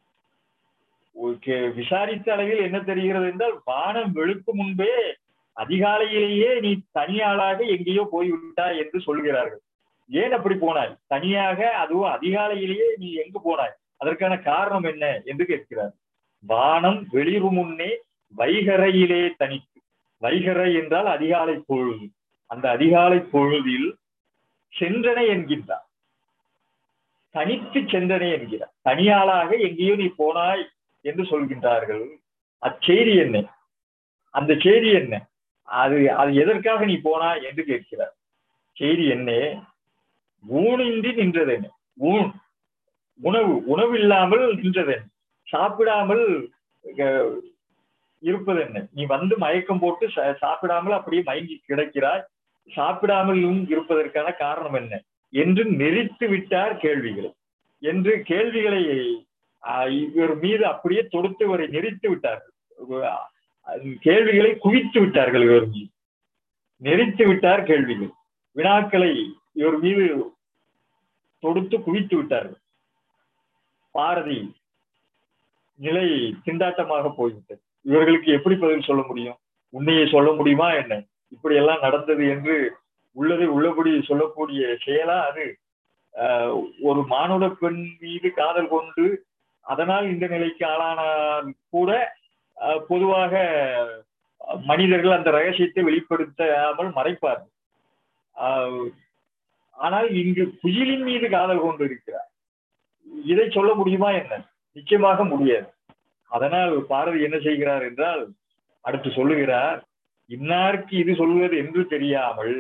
Speaker 1: விசாரித்த அளவில் என்ன தெரிகிறது என்றால், வானம் வெளுக்கு முன்பே அதிகாலையிலேயே நீ தனியாளாக எங்கேயோ போய்விட்டாய் என்று சொல்கிறார்கள். ஏன் அப்படி போனாய் தனியாக, அதுவும் அதிகாலையிலேயே நீ எங்கு போனாய், அதற்கான காரணம் என்ன என்று கேட்கிறார். வானம் வெளிரு முன்னே வைகரையிலே தனித்து, வைகரை என்றால் அதிகாலை பொழுது, அந்த அதிகாலை பொழுதில் சென்றன என்கின்றார், தனித்து சென்றன என்கிறார். தனியாளாக எங்கேயோ நீ போனாய் என்று சொல்கின்றார்கள். அச்செய்தி என்ன, அந்த செய்தி என்ன, அது எதற்காக நீ போனாய் என்று கேட்கிறார். செய்தி என்ன, ஊனின்றி நின்றதென்ன, உணவு இல்லாமல் நின்றதென்ன, சாப்பிடாமல் இருப்பதென்ன, நீ வந்து மயக்கம் போட்டு சாப்பிடாமல் அப்படியே மயங்கி கிடக்கிறாய், சாப்பிடாமலும் இருப்பதற்கான காரணம் என்ன என்று நெறித்து விட்டார் கேள்விகளை என்று கேள்விகளை இவர் மீது அப்படியே தொடுத்து இவரை நெறித்து விட்டார்கள். கேள்விகளை குவித்து விட்டார்கள், இவர் மீது நெறித்து விட்டார் கேள்விகள், வினாக்களை இவர் மீது தொடுத்து குவித்து விட்டார்கள். பாரதி நிலை திண்டாட்டமாக போய்விட்டது. இவர்களுக்கு எப்படி பதில் சொல்ல முடியும்? உண்மையை சொல்ல முடியுமா என்ன? இப்படி எல்லாம் நடந்தது என்று உள்ளதை உள்ளபடி சொல்லக்கூடிய செயலா அது? ஒரு மானுட பெண் மீது காதல் கொண்டு அதனால் இந்த நிலைக்கு ஆளானால் கூட பொதுவாக மனிதர்கள் அந்த ரகசியத்தை வெளிப்படுத்தாமல் மறைப்பார்கள். ஆனால் இங்கு குயிலின் மீது காதல் கொண்டு இருக்கிறார், இதை சொல்ல முடியுமா என்ன? நிச்சயமாக முடியாது. அதனால் பாரதி என்ன செய்கிறார் என்றால், அடுத்து சொல்லுகிறார், இன்னாருக்கு இது சொல்வது என்று தெரியாமல்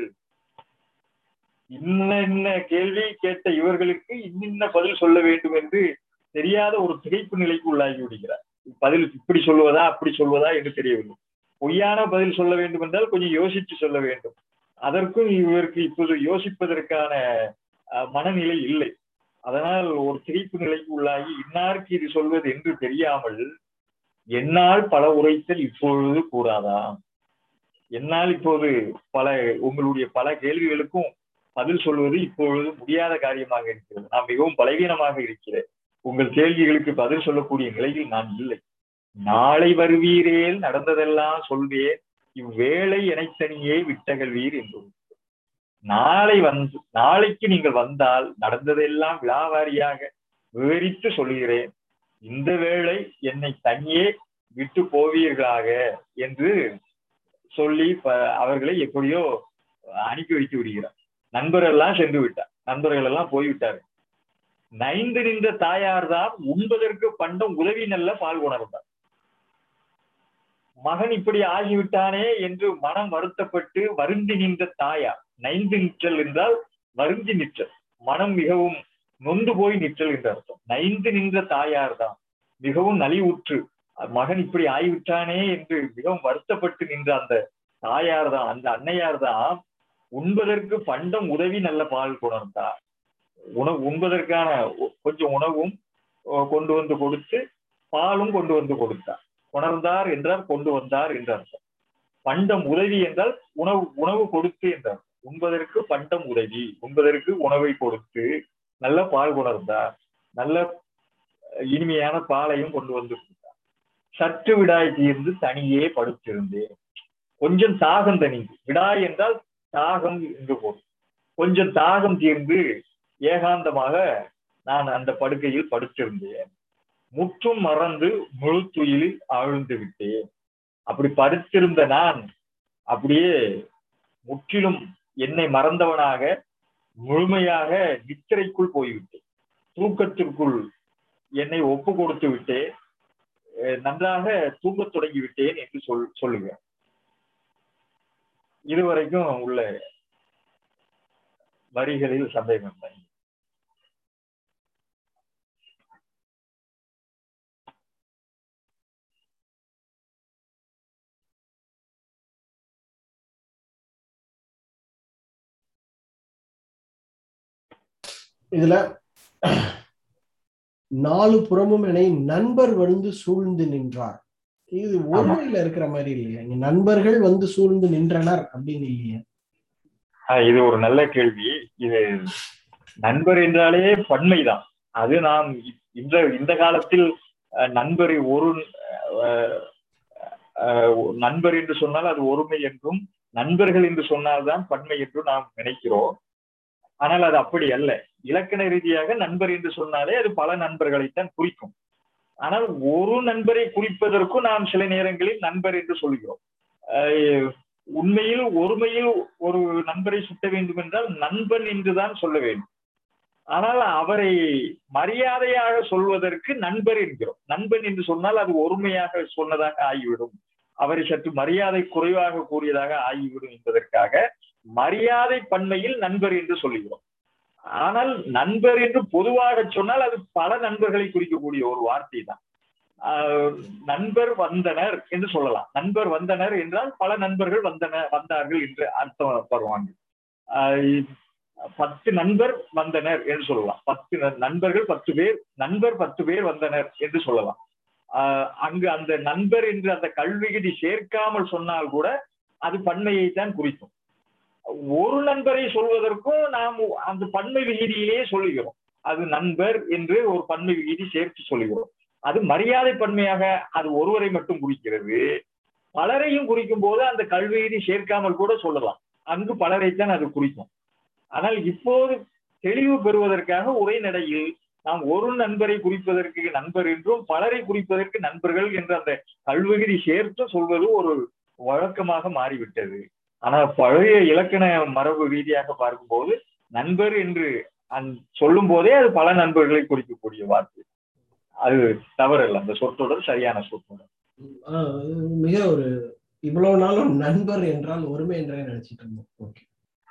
Speaker 1: இன்ன கேள்வி கேட்ட இவர்களுக்கு இன்ன பதில் சொல்ல வேண்டும் என்று தெரியாத ஒரு திகைப்பு நிலைக்கு உள்ளாகி விடுகிறார். பதில் இப்படி சொல்வதா அப்படி சொல்வதா என்று தெரியவில்லை. பொய்யான பதில் சொல்ல வேண்டும் என்றால் கொஞ்சம் யோசித்து சொல்ல வேண்டும். அதற்கும் இவருக்கு இப்போது யோசிப்பதற்கான மனநிலை இல்லை. அதனால் ஒரு திகைப்பு நிலைக்கு உள்ளாகி, இன்னாருக்கு இது சொல்வது என்று தெரியாமல் என்னால் பல உரைத்தல் இப்பொழுது கூடாதா, என்னால் இப்போது உங்களுடைய பல கேள்விகளுக்கும் பதில் சொல்வது இப்பொழுது முடியாத காரியமாக இருக்கிறது. நான் மிகவும் பலவீனமாக இருக்கிறேன். உங்கள் கேள்விகளுக்கு பதில் சொல்லக்கூடிய நிலையில் நான் இல்லை. நாளை வருவீரேல் நடந்ததெல்லாம் சொல்வேன், இவ்வேளை எனைத்தனியே விட்டகல்வீர் என்று. நாளைக்கு நீங்கள் வந்தால் நடந்ததெல்லாம் விழாவாரியாக விவரித்து சொல்கிறேன். இந்த வேளை என்னை தனியே விட்டு போவீர்களாக என்று சொல்லி அவர்களை எப்படியோ அனுப்பி வைத்து விடுகிறார். நண்பரெல்லாம் சென்று விட்டார், நண்பர்கள் எல்லாம் போய்விட்டார்கள். நைந்து நின்ற தாயார் தான் உண்பதற்கு பண்டம் உதவி நல்ல பால் உணர்ந்தார். மகன் இப்படி ஆகிவிட்டானே என்று மனம் வருத்தப்பட்டு வருந்தி நின்ற தாயார். நைந்து நிற்றல் என்றால் வருந்தி நிற்றல், மனம் மிகவும் நொந்து போய் நிற்றல் என்ற அர்த்தம். நைந்து நின்ற தாயார் தான் மிகவும் நலிவுற்று மகன் இப்படி ஆகிவிட்டானே என்று மிகவும் வருத்தப்பட்டு நின்ற அந்த தாயார் தான், அந்த அன்னையார் தான் உண்பதற்கு பண்டம் உதவி நல்ல பால் கொணர்ந்தார். உண்பதற்கான கொஞ்சம் உணவும் கொண்டு வந்து கொடுத்து பாலும் கொண்டு வந்து கொடுத்தார். கொணர்ந்தார் என்றால் கொண்டு வந்தார் என்ற அர்த்தம். பண்டம் உதவி என்றால் உணவு கொடுத்து என்றார். உண்பதற்கு பண்டம் உதவி, உண்பதற்கு உணவை கொடுத்து நல்ல பால் கொணர்ந்தார். நல்ல இனிமையான பாலையும் கொண்டு வந்து கொடுத்தார். சற்று விடாய் தீர்ந்து தனியே படுத்திருந்தேன். கொஞ்சம் தாகம் தணிந்து, விடாய் என்றால் தாகம் இங்கு போகும். கொஞ்சம் தாகம் தீர்ந்து ஏகாந்தமாக நான் அந்த படுக்கையில் படுத்திருந்தேன். முற்றும் மறந்து முழு துயிலில் ஆழ்ந்து விட்டேன். அப்படி படுத்திருந்த நான் அப்படியே முற்றிலும் என்னை மறந்தவனாக முழுமையாக நித்திரைக்குள் போய்விட்டேன். தூக்கத்திற்குள் என்னை ஒப்பு கொடுத்து விட்டேன். நன்றாக தூங்கத் தொடங்கி விட்டேன் என்று சொல்லுவேன். இதுவரைக்கும் உள்ள வரிகளில் சந்தேகம் இல்லை.
Speaker 3: இதுல 4 புறமும் என்னை நண்பர் வந்து சூழ்ந்து நின்றார். இது ஒருமையில இருக்கிற மாதிரி இல்லையா? இங்க நண்பர்கள் வந்து சூழ்ந்து நின்றனர் அப்படின்னு இல்லையா?
Speaker 1: இது ஒரு நல்ல கேள்வி. இது நண்பர் என்றாலே பன்மைதான். அது நாம் இந்த காலத்தில் நண்பரை ஒரு நண்பர் என்று சொன்னால் அது ஒருமை என்றும், நண்பர்கள் என்று சொன்னால்தான் பன்மை என்றும் நாம் நினைக்கிறோம். ஆனால் அது அப்படி அல்ல. இலக்கண ரீதியாக நண்பர் என்று சொன்னாலே அது பல நண்பர்களைத்தான் குறிக்கும். ஆனால் ஒரு நண்பரை குறிப்பதற்கும் நாம் சில நேரங்களில் நண்பர் என்று சொல்கிறோம். உண்மையில் ஒருமையில் ஒரு நண்பரை சுட்ட வேண்டும் என்றால் நண்பன் என்றுதான் சொல்ல வேண்டும். ஆனால் அவரை மரியாதையாக சொல்வதற்கு நண்பர் என்கிறோம். நண்பன் என்று சொன்னால் அது ஒருமையாக சொன்னதாக ஆகிவிடும், அவரை சற்று மரியாதை குறைவாக கூறியதாக ஆகிவிடும் என்பதற்காக மரியாதை பன்மையில் நண்பர் என்று சொல்லுகிறோம். ஆனால் நண்பர் என்று பொதுவாக சொன்னால் அது பல நண்பர்களை குறிக்கக்கூடிய ஒரு வார்த்தை தான். நண்பர் வந்தனர் என்று சொல்லலாம். நண்பர் வந்தனர் என்றால் பல நண்பர்கள் வந்தார்கள் என்று அர்த்தம் வருவாங்க. 10 நண்பர் வந்தனர் என்று சொல்லலாம். 10 நண்பர்கள் 10 பேர், நண்பர் 10 பேர் வந்தனர் என்று சொல்லலாம். அங்கு அந்த நண்பர் என்று அந்த கல்விகுதி சேர்க்காமல் சொன்னால் கூட அது பன்மையை தான் குறிக்கும். ஒரு நண்பரை சொல்வதற்கும் நாம் அந்த பன்மை விகிதியிலேயே சொல்லுகிறோம். அது நண்பர் என்று ஒரு பன்மை விகிதி சேர்த்து சொல்லுகிறோம். அது மரியாதை பன்மையாக அது ஒருவரை மட்டும் குறிக்கிறது. பலரையும் குறிக்கும் போது அந்த கல்விகுதி சேர்க்காமல் கூட சொல்லலாம். அங்கு பலரைத்தான் அது குறிக்கும். ஆனால் இப்போது தெளிவு பெறுவதற்காக உரைநடையில் நாம் ஒரு நண்பரை குறிப்பதற்கு நண்பர் என்றும் பலரை குறிப்பதற்கு நண்பர்கள் என்ற அந்த கல்விகுதி சேர்த்து சொல்வது ஒரு வழக்கமாக மாறிவிட்டது. ஆனால் பழைய இலக்கண மரபு ரீதியாக பார்க்கும்போது நண்பர் என்று சொல்லும் போதே அது பல நண்பர்களை குறிக்கக்கூடிய வார்த்தை. அது தவறல்ல, அந்த சொற்றொடர் சரியான சொற்றொடர்.
Speaker 3: மிக ஒரு இவ்வளவு நாளும் நண்பர் என்றால் ஒருமை என்றே நினைச்சிட்டு இருந்தோம். ஓகே.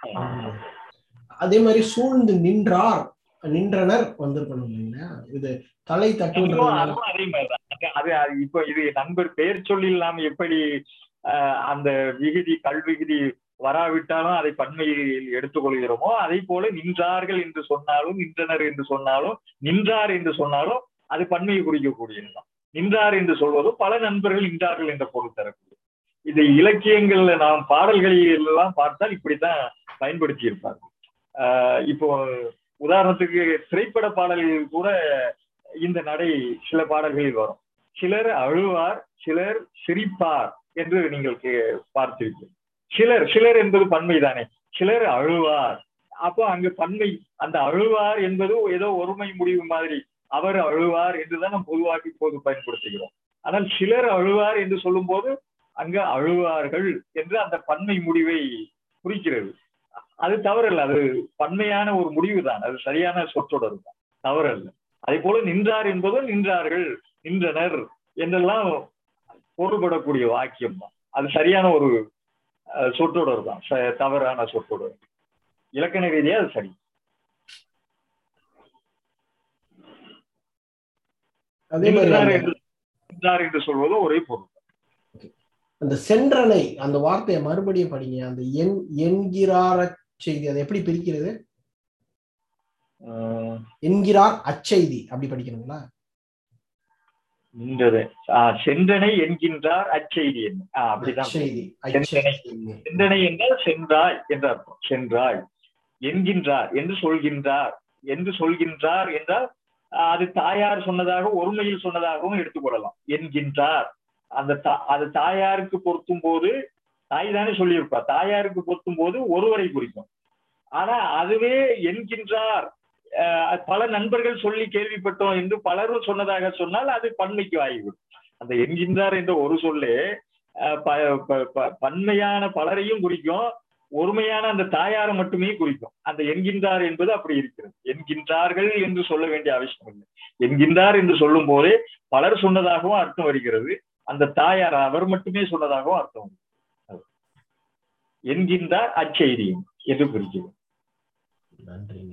Speaker 3: அதே மாதிரி சூழ்ந்து நின்றார், நின்றனர் வந்திருக்கணும் இல்லைங்களா? இது தலை தட்டு
Speaker 1: அதே மாதிரிதான். அது இப்போ இது நண்பர் பெயர் சொல்லில் நாம் எப்படி அந்த விகுதி கல்விகுதி வராவிட்டாலும் அதை பன்மையில் எடுத்துக்கொள்கிறோமோ அதே போல நின்றார்கள் என்று சொன்னாலும், நின்றனர் என்று சொன்னாலும், நின்றார் என்று சொன்னாலும் அது பன்மையை குறிக்கக்கூடியதுதான். நின்றார் என்று சொல்வதும் பல நண்பர்கள் நின்றார்கள் என்ற பொருள் தரக்கூடிய. இது இலக்கியங்கள்ல நாம் பாடல்களில் எல்லாம் பார்த்தால் இப்படித்தான் பயன்படுத்தி இருப்பார்கள். இப்போ உதாரணத்துக்கு திரைப்பட பாடல்களில் கூட இந்த நடை சில பாடல்களில் வரும். சிலர் அழுவார், சிலர் சிரிப்பார் என்று நீங்கள் பார்த்திருக்கீங்க. சிலர் என்பது பன்மைதானே. சிலர் அழுவார், அப்போ அங்கு பன்மை. அந்த அழுவார் என்பது ஏதோ ஒருமை முடிவு மாதிரி, அவர் அழுவார் என்றுதான் நாம் பொதுவாக இப்போது பயன்படுத்துகிறோம். ஆனால் சிலர் அழுவார் என்று சொல்லும் போது அங்கு அழுவார்கள் என்று அந்த பன்மை முடிவை குறிக்கிறது. அது தவறல்ல, அது பன்மையான ஒரு முடிவு தான், அது சரியான சொற்றொடர் தான், தவறல்ல. அதே போல நின்றார் என்பதும் நின்றார்கள், நின்றனர் என்றெல்லாம் பொருள்படக்கூடிய வாக்கியம் தான். அது சரியான ஒரு சொற்றொடர் தான், தவறான சொற்றொடர். இலக்கண ரீதியா அது சரி. நின்றார் என்று சொல்வது ஒரே பொருள்.
Speaker 3: அந்த சென்றனை அந்த வார்த்தையை மறுபடியும் படிங்க. அந்த என்கிறார் செய்தி அதை எப்படி பிரிக்கிறது? என்கிறார் அச்செய்தி அப்படி படிக்கணுங்களா?
Speaker 1: நின்றது சென்றனை என்கின்றார் அச்செய்தி என்ன அப்படிதான். சென்றனை என்றால் சென்றாய் என்ற அர்த்தம். சென்றாய். என்கின்றார் என்று சொல்கின்றார், என்று சொல்கின்றார் என்றால் அது தாயார் சொன்னதாக ஒருமையில் சொன்னதாகவும் எடுத்துக்கொள்ளலாம். என்கின்றார் அது தாயாருக்கு பொருத்தும் போது தாய் தானே சொல்லியிருப்பார். தாயாருக்கு பொருத்தும் போது ஒருவரை குறிக்கும். ஆனா அதுவே என்கின்றார் பல நண்பர்கள் சொல்லி கேள்விப்பட்டோம் என்று பலரும் சொன்னதாக சொன்னால் அது பன்மைக்கு ஆகிவிடும். அந்த என்கின்றார் என்ற ஒரு சொல்லே பன்மையான பலரையும் குறிக்கும், ஒருமையான அந்த தாயாரை மட்டுமே குறிக்கும். அந்த என்கின்றார் என்பது அப்படி இருக்கிறது. என்கின்றார்கள் என்று சொல்ல வேண்டிய அவசியம் இல்லை. என்கின்றார் என்று சொல்லும் போதே பலர் சொன்னதாகவும் அர்த்தம் வருகிறது, அந்த தாயார் அவர் மட்டுமே சொன்னதாகவும் அர்த்தம் வருகிறது. என்கின்றார் அச்செய்தியும் என்று குறிக்கிறது.
Speaker 3: நன்றிங்க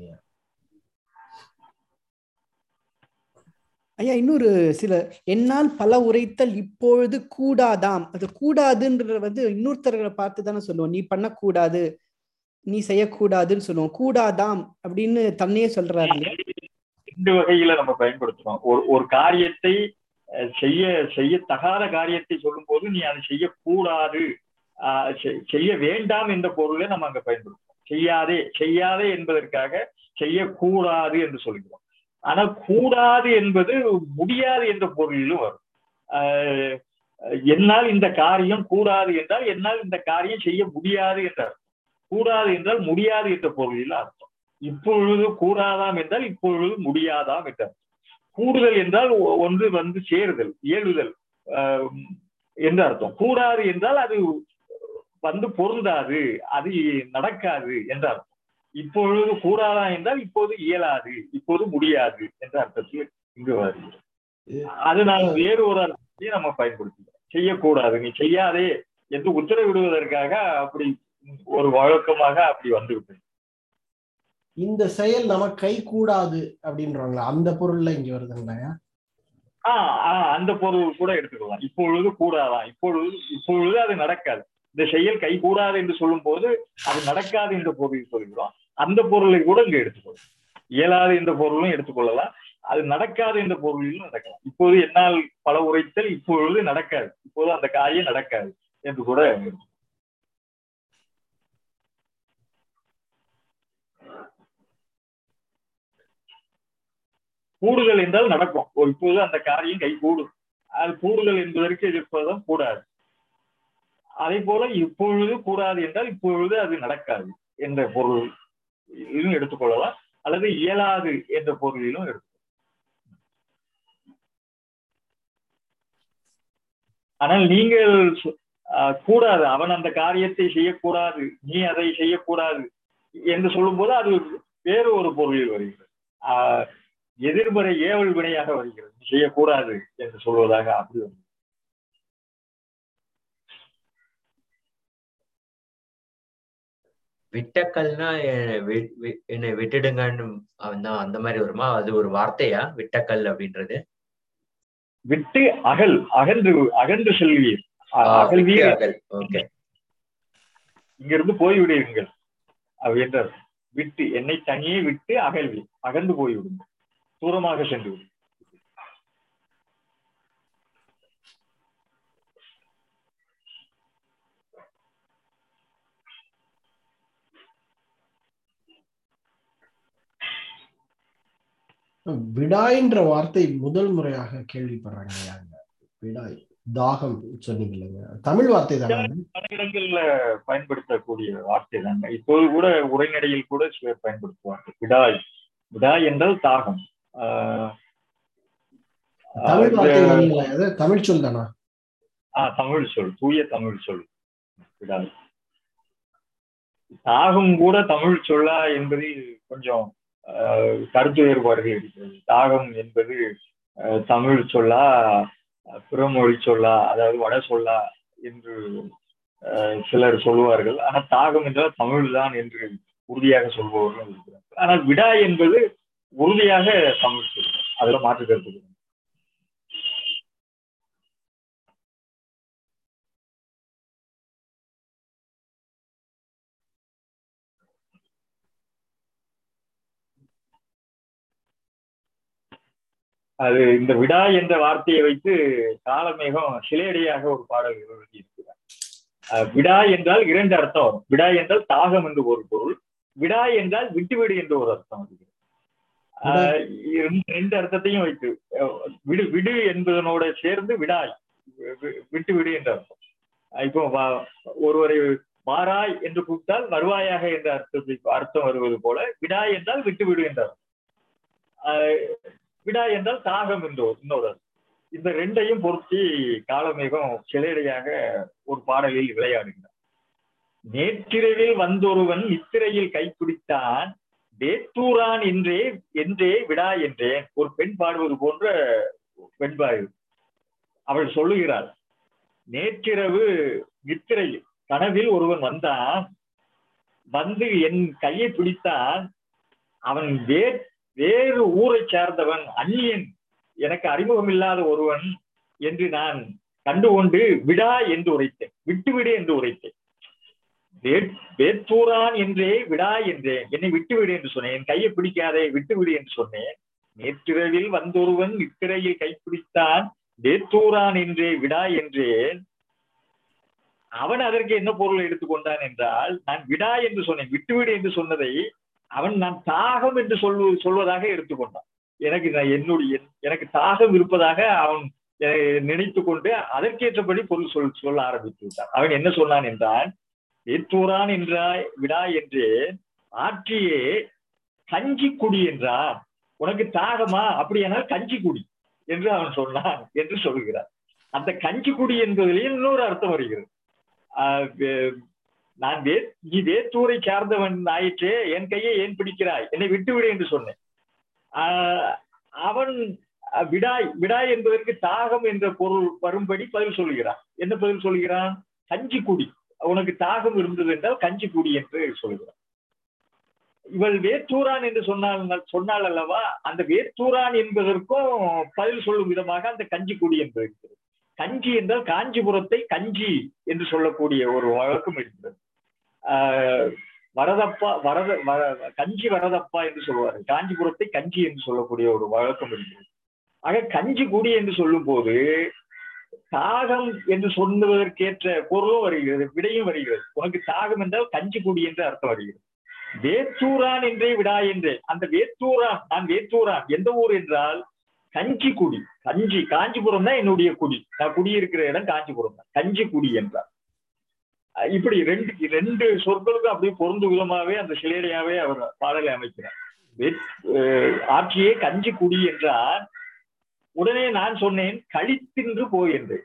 Speaker 4: ஐயா. இன்னொரு சில என்னால் பல உரைத்தல் இப்பொழுது கூடாதாம். அது கூடாதுன்ற இன்னொருத்தர்களை பார்த்து தானே சொல்லுவோம். நீ பண்ணக்கூடாது, நீ செய்யக்கூடாதுன்னு சொல்லுவோம். கூடாதாம் அப்படின்னு தன்னையே சொல்றாரு இல்லையா?
Speaker 1: ரெண்டு வகையில நம்ம பயன்படுத்துறோம். ஒரு காரியத்தை செய்யத்தகாத காரியத்தை சொல்லும் போது நீ அதை செய்யக்கூடாது, செய்ய வேண்டாம் என்ற பொருளை நம்ம அங்க பயன்படுத்துறோம். செய்யாதே என்பதற்காக செய்யக்கூடாது என்று சொல்கிறோம். ஆனா கூடாது என்பது முடியாது என்ற பொருளிலும் வரும். என்னால் இந்த காரியம் கூடாது என்றால் என்னால் இந்த காரியம் செய்ய முடியாது என்ற அர்த்தம். கூடாது என்றால் முடியாது என்ற பொருளில் அர்த்தம். இப்பொழுது கூடாதாம் என்றால் இப்பொழுது முடியாதாம் என்ற அர்த்தம். கூடுதல் என்றால் ஒன்று சேருதல், இயலுதல் என்று அர்த்தம். கூடாது என்றால் அது பொருந்தாது, அது நடக்காது என்ற அர்த்தம். இப்பொழுது கூடாதா என்றால் இப்போது இயலாது, இப்போது முடியாது என்ற அர்த்தத்தில் இங்கு வருகிறது. அது நான் வேறு ஒரு அர்த்தத்தையும் நம்ம பயன்படுத்துகிறோம். செய்யக்கூடாது, நீ செய்யாதே என்று உத்தரவிடுவதற்காக அப்படி ஒரு வழக்கமாக அப்படி வந்துவிட்டது.
Speaker 3: இந்த செயல் நமக்கு கை கூடாது அப்படின்றாங்களா, அந்த பொருள்ல இங்க வருதுங்களா?
Speaker 1: அந்த பொருள் கூட எடுத்துக்கலாம். இப்பொழுது கூடாதான், இப்பொழுது அது நடக்காது. இந்த செயல் கை கூடாது என்று சொல்லும் போது அது நடக்காது என்ற பொருளில் சொல்கிறோம். அந்த பொருளை கூட இங்க எடுத்துக்கொள்ளலாம். இயலாது என்ற பொருளும் எடுத்துக்கொள்ளலாம், அது நடக்காது என்ற பொருளிலும் நடக்கலாம். இப்போது என்னால் பல உரைத்தல் இப்பொழுது நடக்காது, இப்போது அந்த காரியம் நடக்காது என்று கூட கூடுதல் என்றால் நடக்கும். இப்போது அந்த காரியம் கை கூடும், அது கூடுதல் என்பதற்கு எதிர்ப்பதும் கூடாது. அதே போல இப்பொழுது கூடாது என்றால் இப்பொழுது அது நடக்காது என்ற பொருளிலும் எடுத்துக்கொள்ளலாம், அல்லது இயலாது என்ற பொருளிலும் எடுத்துக்கொள்ளலாம். ஆனால் நீங்கள் கூடாது, அவன் அந்த காரியத்தை செய்யக்கூடாது, நீ அதை செய்யக்கூடாது என்று சொல்லும் போது அது வேறு ஒரு பொருளில் வருகிறது. எதிர்மறை ஏவல் வினையாக வருகிறது. செய்யக்கூடாது என்று சொல்வதாக அப்படி வருகிறது.
Speaker 2: விட்டக்கல்னா என்னை விட்டுடுங்கன்னு அந்த மாதிரி வருமா? அது ஒரு வார்த்தையா விட்டக்கல் அப்படின்றது?
Speaker 1: விட்டு அகன்று செல்வீர், அகல்வீர், இங்கிருந்து போய்விடுவீர்கள் என்றார். விட்டு என்னை தனியே விட்டு அகல்வீர், அகன்று போய்விடுங்கள், தூரமாக சென்று விடு.
Speaker 3: விடாய்ன்ற வார்த்தை முதல் முறையாக கேள்விப்படுறாங்க. விடாய், தாகம் சொன்னீங்க இல்லைங்க, தமிழ் வார்த்தை தானே?
Speaker 1: பல இடங்கள்ல பயன்படுத்தக்கூடிய வார்த்தை தாங்க. இப்போது கூட உரைநடையில் கூட சிலர் பயன்படுத்துவாங்க. விடாய், விடாய் என்றால் தாகம்.
Speaker 3: தமிழ் வார்த்தை, தமிழ் சொல் தானா?
Speaker 1: தமிழ் சொல், தூய தமிழ் சொல் விடாய். தாகம் கூட தமிழ் சொல்லா என்பதில் கொஞ்சம் கருத்து வேறுபாடுகள் இருக்கிறது. தாகம் என்பது தமிழ் சொல்லா, பிறமொழி சொல்லா, அதாவது வட சொல்லா என்று சிலர் சொல்லுவார்கள். ஆனால் தாகம் என்றால் தமிழ் தான் என்று உறுதியாக சொல்பவர்கள் இருக்கிறார்கள். ஆனால் விடாய் என்பது உறுதியாக தமிழ் சொல்லுவார், அதுல மாற்று கருத்து. அது இந்த விடா என்ற வார்த்தையை வைத்து காலமேகம் சிலையடியாக ஒரு பாடல் எழுதி இருக்கிறார். விடா என்றால் இரண்டு அர்த்தம் வரும். விடா என்றால் தாகம் என்று ஒரு பொருள், விடா என்றால் விட்டுவிடு என்று ஒரு அர்த்தம் வருகிறது. ரெண்டு அர்த்தத்தையும் வைத்து விடு விடு என்பதனோட சேர்ந்து விடாய், விட்டுவிடு என்ற அர்த்தம். இப்போ ஒருவரை வாராய் என்று கூப்பிட்டால் வருவாயாக என்ற அர்த்தம் வருவது போல விடாய் என்றால் விட்டுவிடு என்ற அர்த்தம். விடா என்றால் தாகம் என்று இன்னொரு. இந்த ரெண்டையும் பொருத்தி காலமேகம் சிலையடையாக ஒரு பாடலில் விளையாடுகிறார். நேற்றிரவில் வந்தொருவன் நித்திரையில் கைப்பிடித்தான், வேத்தூரான் என்றே விடா என்றேன். ஒரு பெண் பாடுவது போன்ற பெண் பாடு. அவள் சொல்லுகிறாள், நேற்றிரவு நித்திரையில் கனவில் ஒருவன் வந்தான், வந்து என் கையை பிடித்தான், அவன் வேறு ஊரை சார்ந்தவன், அந்நியன், எனக்கு அறிமுகம் இல்லாத ஒருவன் என்று நான் கண்டுகொண்டு விடா என்று உரைத்தேன், விட்டுவிடு என்று உரைத்தேன். வேத்தூரான் என்றே விடா என்றேன், என்னை விட்டுவிடு என்று சொன்னேன், என் கையை பிடிக்காதே விட்டுவிடு என்று சொன்னேன். நேற்றிரவில் வந்தொருவன் நித்திரையில் கைப்பிடித்தான், வேத்தூரான் என்றே விடா என்றேன். அவன் அதற்கு என்ன பொருள் எடுத்துக்கொண்டான் என்றால், நான் விடா என்று சொன்னேன், விட்டுவிடு என்று சொன்னதை அவன் நான் தாகம் என்று சொல்வதாக எடுத்துக்கொண்டான். எனக்கு தாகம் இருப்பதாக அவன் நினைத்து கொண்டு அதற்கேற்றபடி பொருள் சொல்ல ஆரம்பித்து விட்டான். அவன் என்ன சொன்னான் என்றால், வேத்தூரான் என்றாய் விடா என்றே ஆற்றியே கஞ்சி குடி என்றான். உனக்கு தாகமா? அப்படியானால் கஞ்சி குடி என்று அவன் சொன்னான் என்று சொல்கிறார். அந்த கஞ்சி குடி என்பதிலேயே இன்னொரு அர்த்தம் வருகிறது. நீ வேத்தூரை சார்ந்தவன் ஆயிற்றே, என் கையை ஏன் பிடிக்கிறாய், என்னை விட்டுவிடு என்று சொன்னேன். அவன் விடாய் என்பதற்கு தாகம் என்ற பொருள் வரும்படி பதில் சொல்கிறான். என்ன பதில் சொல்கிறான்? கஞ்சி குடி, உனக்கு தாகம் இருந்தது என்றால் கஞ்சி குடி என்று சொல்கிறான். இவள் வேத்தூரான் என்று சொன்னாள் அல்லவா, அந்த வேத்தூரான் என்பதற்கும் பதில் சொல்லும் விதமாக அந்த கஞ்சி குடி என்று இருக்கிறது. கஞ்சி என்றால் காஞ்சிபுரத்தை கஞ்சி என்று சொல்லக்கூடிய ஒரு வழக்கம் இருக்கிறது. கஞ்சி வரதப்பா என்று சொல்வார்கள், காஞ்சிபுரத்தை கஞ்சி என்று சொல்லக்கூடிய ஒரு வழக்கம் இருக்கிறது. ஆக கஞ்சி குடி என்று சொல்லும் போது தாகம் என்று சொல்லுவதற்கேற்ற பொருளும் வருகிறது, விடையும் வருகிறது. உனக்கு தாகம் என்றால் கஞ்சி குடி என்று அர்த்தம் வருகிறது. வேத்தூரான் என்றே விடா என்றே, அந்த வேத்தூரான், நான் வேத்தூரான் எந்த ஊர் என்றால் கஞ்சி குடி, காஞ்சிபுரம் தான் என்னுடைய குடி, நான் குடியிருக்கிற இடம் காஞ்சிபுரம் தான், கஞ்சி குடி என்றார். இப்படி ரெண்டு சொற்களுக்கும் அப்படியே பொருந்து விதமாவே அந்த சிலேடையாவே அவர் பாடலை அமைக்கிறார். ஆட்சியே கஞ்சி குடி என்றால் உடனே நான் சொன்னேன் களி தின்று போய் என்று.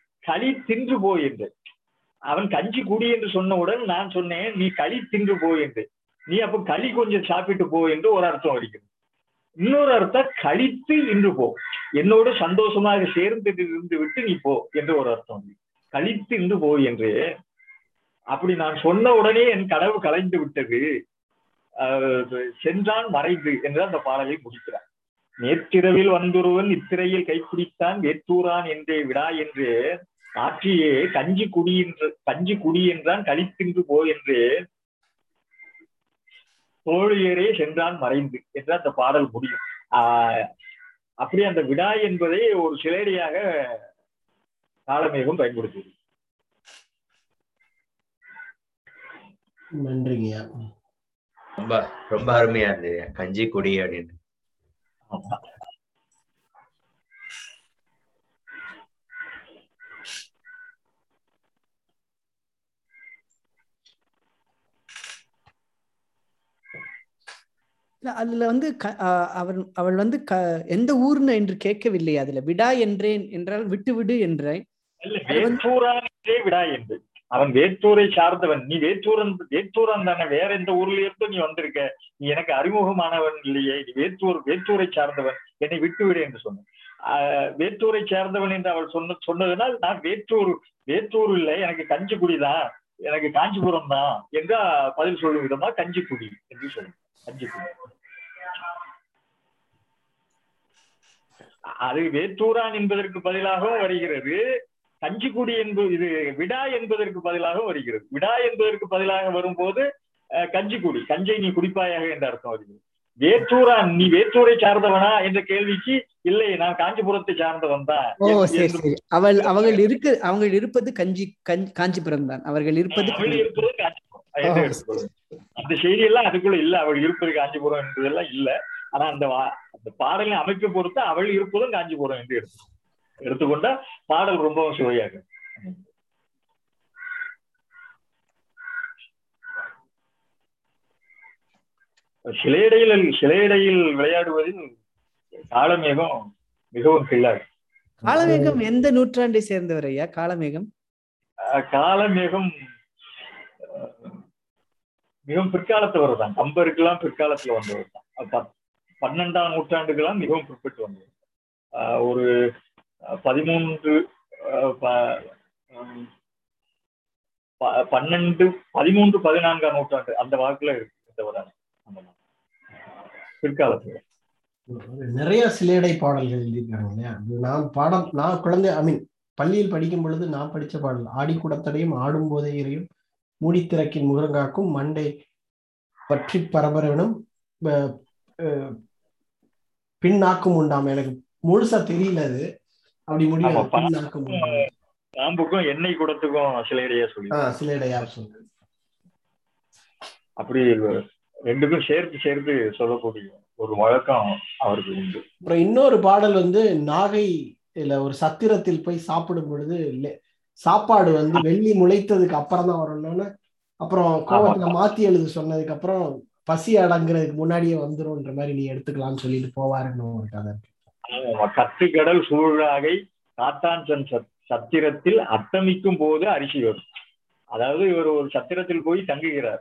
Speaker 1: அவன் கஞ்சி குடி என்று சொன்னவுடன் நான் சொன்னேன் நீ களி தின்று போய் என்று. நீ அப்ப களி கொஞ்சம் சாப்பிட்டு போ என்று ஒரு அர்த்தம் வருகிறது. இன்னொரு அர்த்தம் கழித்து இன்று போ, என்னோடு சந்தோஷமாக சேர்ந்து இருந்து விட்டு நீ போ என்று ஒரு அர்த்தம். கழித்து இன்று போ என்று. அப்படி நான் சொன்ன உடனே என் கனவு கலைந்து விட்டது, சென்றான் மறைந்து என்று அந்த பாடலை முடிக்கிறார். நேற்றிரவில் வந்தொருவன் இத்திரையில் கைப்பிடித்தான், வேத்தூரான் என்றே விடா என்று ஆற்றியே கஞ்சி குடி என்றான், கழித்தின்று போ என்று தோழியரே சென்றான் மறைந்து என்று அந்த பாடல் முடியும். அப்படி அந்த விடா என்பதை ஒரு சிலேடியாக காலமேகம் பயன்படுத்துது.
Speaker 3: நன்றிங்கய்யா,
Speaker 2: ரொம்ப ரொம்ப அருமையா இருந்தது கஞ்சி குடி அப்படின்னு.
Speaker 4: அதுல வந்து அவள் வந்து எந்த ஊர்னு என்று கேட்கவில்லை. அதுல விடா என்றேன் என்றால் விட்டு விடு என்றேன்.
Speaker 1: விடா என்று அவன் வேத்தூரை சார்ந்தவன், நீ வேத்தூரன் தானே, வேற எந்த ஊர்ல இருந்து நீ வந்திருக்க, நீ எனக்கு அறிமுகமானவன் இல்லையே, நீ வேத்தூரை சார்ந்தவன், என்னை விட்டுவிடு என்று சொன்னேன். வேத்தூரை சார்ந்தவன் என்று அவள் சொன்னதுனால் நான் வேத்தூர் இல்லை, எனக்கு கஞ்சிக்குடிதான், எனக்கு காஞ்சிபுரம் தான் என்று பதில் சொல்லும் விதமா கஞ்சிக்குடி என்று சொல்லுங்க. கஞ்சிக்குடி அது வேத்தூரான் என்பதற்கு பதிலாகவும் வருகிறது, கஞ்சிக்குடி என்பது இது விடா என்பதற்கு பதிலாகவும் வருகிறது. விடா என்பதற்கு பதிலாக வரும்போது கஞ்சிக்குடி, கஞ்சை நீ குடிப்பாயாக என்ற அர்த்தம் வருகிறது. வேத்தூரான், நீ வேத்தூரை சார்ந்தவனா என்ற கேள்விக்கு இல்லை, நான் காஞ்சிபுரத்தை சார்ந்தவன் தான்.
Speaker 4: அவங்க இருப்பது காஞ்சிபுரம் தான், அவர்கள் இருப்பது
Speaker 1: காஞ்சிபுரம். அந்த செய்தியெல்லாம் அதுக்குள்ள இல்ல, அவள் இருப்பது காஞ்சிபுரம் என்பதெல்லாம் இல்ல. ஆனா அந்த பாடலின் அமைப்பை பொறுத்து அவள் இருப்பதும் காஞ்சிபுரம் என்று எடுத்துக்கொண்டா பாடல் ரொம்பவும் சுவையாக. சிலையடையில் விளையாடுவதில் காலமேகம் மிகவும் கில்லாடி.
Speaker 4: காலமேகம் எந்த நூற்றாண்டை சேர்ந்தவர் ஐயா காலமேகம்?
Speaker 1: காலமேகம் மிகவும் பிற்காலத்தவர் தான். கம்பருக்கெல்லாம் பிற்காலத்துல வந்தவர் தான். 12ஆம் நூற்றாண்டுக்கெல்லாம் மிகவும் பிற்பட்டு வந்தவர். ஒரு 13 14ஆம் நூற்றாண்டு அந்த வாக்குல இருந்தவரான பிற்காலத்துல
Speaker 3: நிறைய சிலேடை பாடல்கள் எழுதியிருக்காங்க இல்லையா? நான் குழந்தை பள்ளியில் படிக்கும் பொழுது நான் படிச்ச பாடல் ஆடி குடத்தடையும் ஆடும் போதே இறையும் மூடித்திறக்கின் முகங்காக்கும் மண்டை பற்றி பரபரவனும் பின்னாக்கும் உண்டாம. எனக்கு முழுசா தெரியல அது. அப்படி முடியும்
Speaker 1: பாம்புக்கும் எண்ணெய் குடத்துக்கும் சிலேடையா சொல்லி
Speaker 3: சிலேடையா சொல்லு.
Speaker 1: அப்படி ரெண்டுக்கும் சேர்த்து சொல்லக்கூடிய ஒரு வழக்கம் அவருக்கு உண்டு.
Speaker 3: அப்புறம் இன்னொரு பாடல் நாகை இல்ல ஒரு சத்திரத்தில் போய் சாப்பிடும் பொழுது சாப்பாடு வெள்ளி முளைத்ததுக்கு அப்புறம் தான் வரணும்னு அப்புறம் கோவத்துல மாத்தி எழுது சொன்னதுக்கு அப்புறம் பசி அடங்குறதுக்கு முன்னாடியே வந்துரும்ன்ற மாதிரி நீ எடுத்துக்கலாம்னு சொல்லிட்டு போவாருன்னு ஒரு கதை இருக்கு.
Speaker 1: கத்துக்கடல் சூழாகை காத்தான் சத்திரத்தில் அத்தமிக்கும் போது அரிசி வரும். அதாவது இவர் ஒரு சத்திரத்தில் போய் தங்குகிறார்.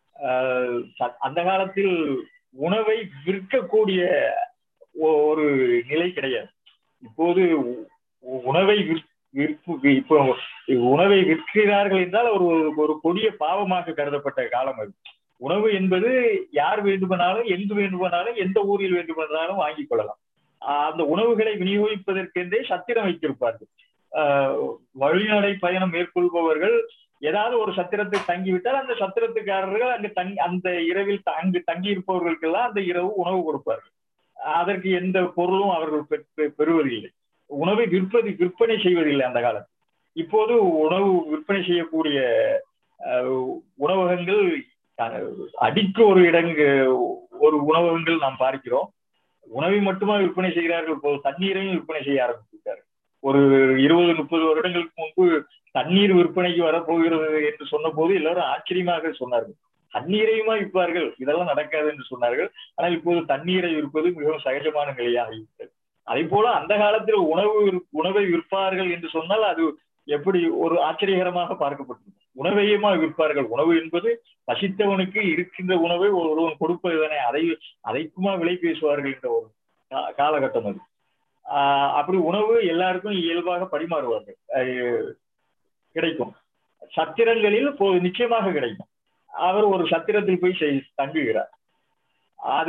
Speaker 1: அந்த காலத்தில் உணவை விற்கக்கூடிய ஒரு நிலை கிடையாது. இப்போது உணவை இப்போ உணவை விற்கிறார்கள் என்றால் ஒரு கொடிய பாவமாக கருதப்பட்ட காலம் அது. உணவு என்பது யார் வேண்டுமானாலும் எங்கு வேண்டுமானாலும் எந்த ஊரில் வேண்டுமானாலும் வாங்கிக் கொள்ளலாம். அந்த உணவுகளை விநியோகிப்பதற்கென்றே சத்திரம் வைத்திருப்பார்கள். வழிநடை பயணம் மேற்கொள்பவர்கள் ஏதாவது ஒரு சத்திரத்தை தங்கிவிட்டால் அந்த சத்திரத்துக்காரர்கள் அந்த இரவில் அங்கு தங்கி இருப்பவர்களுக்கெல்லாம் அந்த இரவு உணவு கொடுப்பார்கள். அதற்கு எந்த பொருளும் அவர்கள் பெறுவதில்லை. உணவை விற்பனை செய்வதில்லை அந்த காலத்தில். இப்போது உணவு விற்பனை செய்யக்கூடிய உணவகங்கள் அடிக்க ஒரு உணவகங்கள் நாம் பார்க்கிறோம். உணவை மட்டுமா விற்பனை செய்கிறார்கள், இப்போது தண்ணீரையும் விற்பனை செய்ய ஆரம்பித்திருக்கார்கள். ஒரு 20-30 வருடங்களுக்கு முன்பு தண்ணீர் விற்பனைக்கு வரப்போகிறது என்று சொன்ன போது எல்லாரும் ஆச்சரியமாக சொன்னார்கள். தண்ணீரையுமா விற்பார்கள், இதெல்லாம் நடக்காது என்று சொன்னார்கள். ஆனால் இப்போது தண்ணீரை விற்பது மிகவும் சகஜமான நிலையாகிவிட்டது. அதே போல அந்த காலத்தில் உணவை விற்பார்கள் என்று சொன்னால் அது எப்படி ஒரு ஆச்சரியகரமாக பார்க்கப்பட்டது. உணவையுமா விற்பார்கள்? உணவு என்பது பசித்தவனுக்கு இருக்கின்ற உணவை ஒருவன் கொடுப்பது தானே, அதைக்குமா விலை பேசுவார்கள் என்ற ஒரு காலகட்டம் அது. அப்படி உணவு எல்லாருக்கும் இயல்பாக பரிமாறுவார்கள், கிடைக்கும். சத்திரங்களில் நிச்சயமாக கிடைக்கும். அவர் ஒரு சத்திரத்தில் போய் தங்குகிறார். அது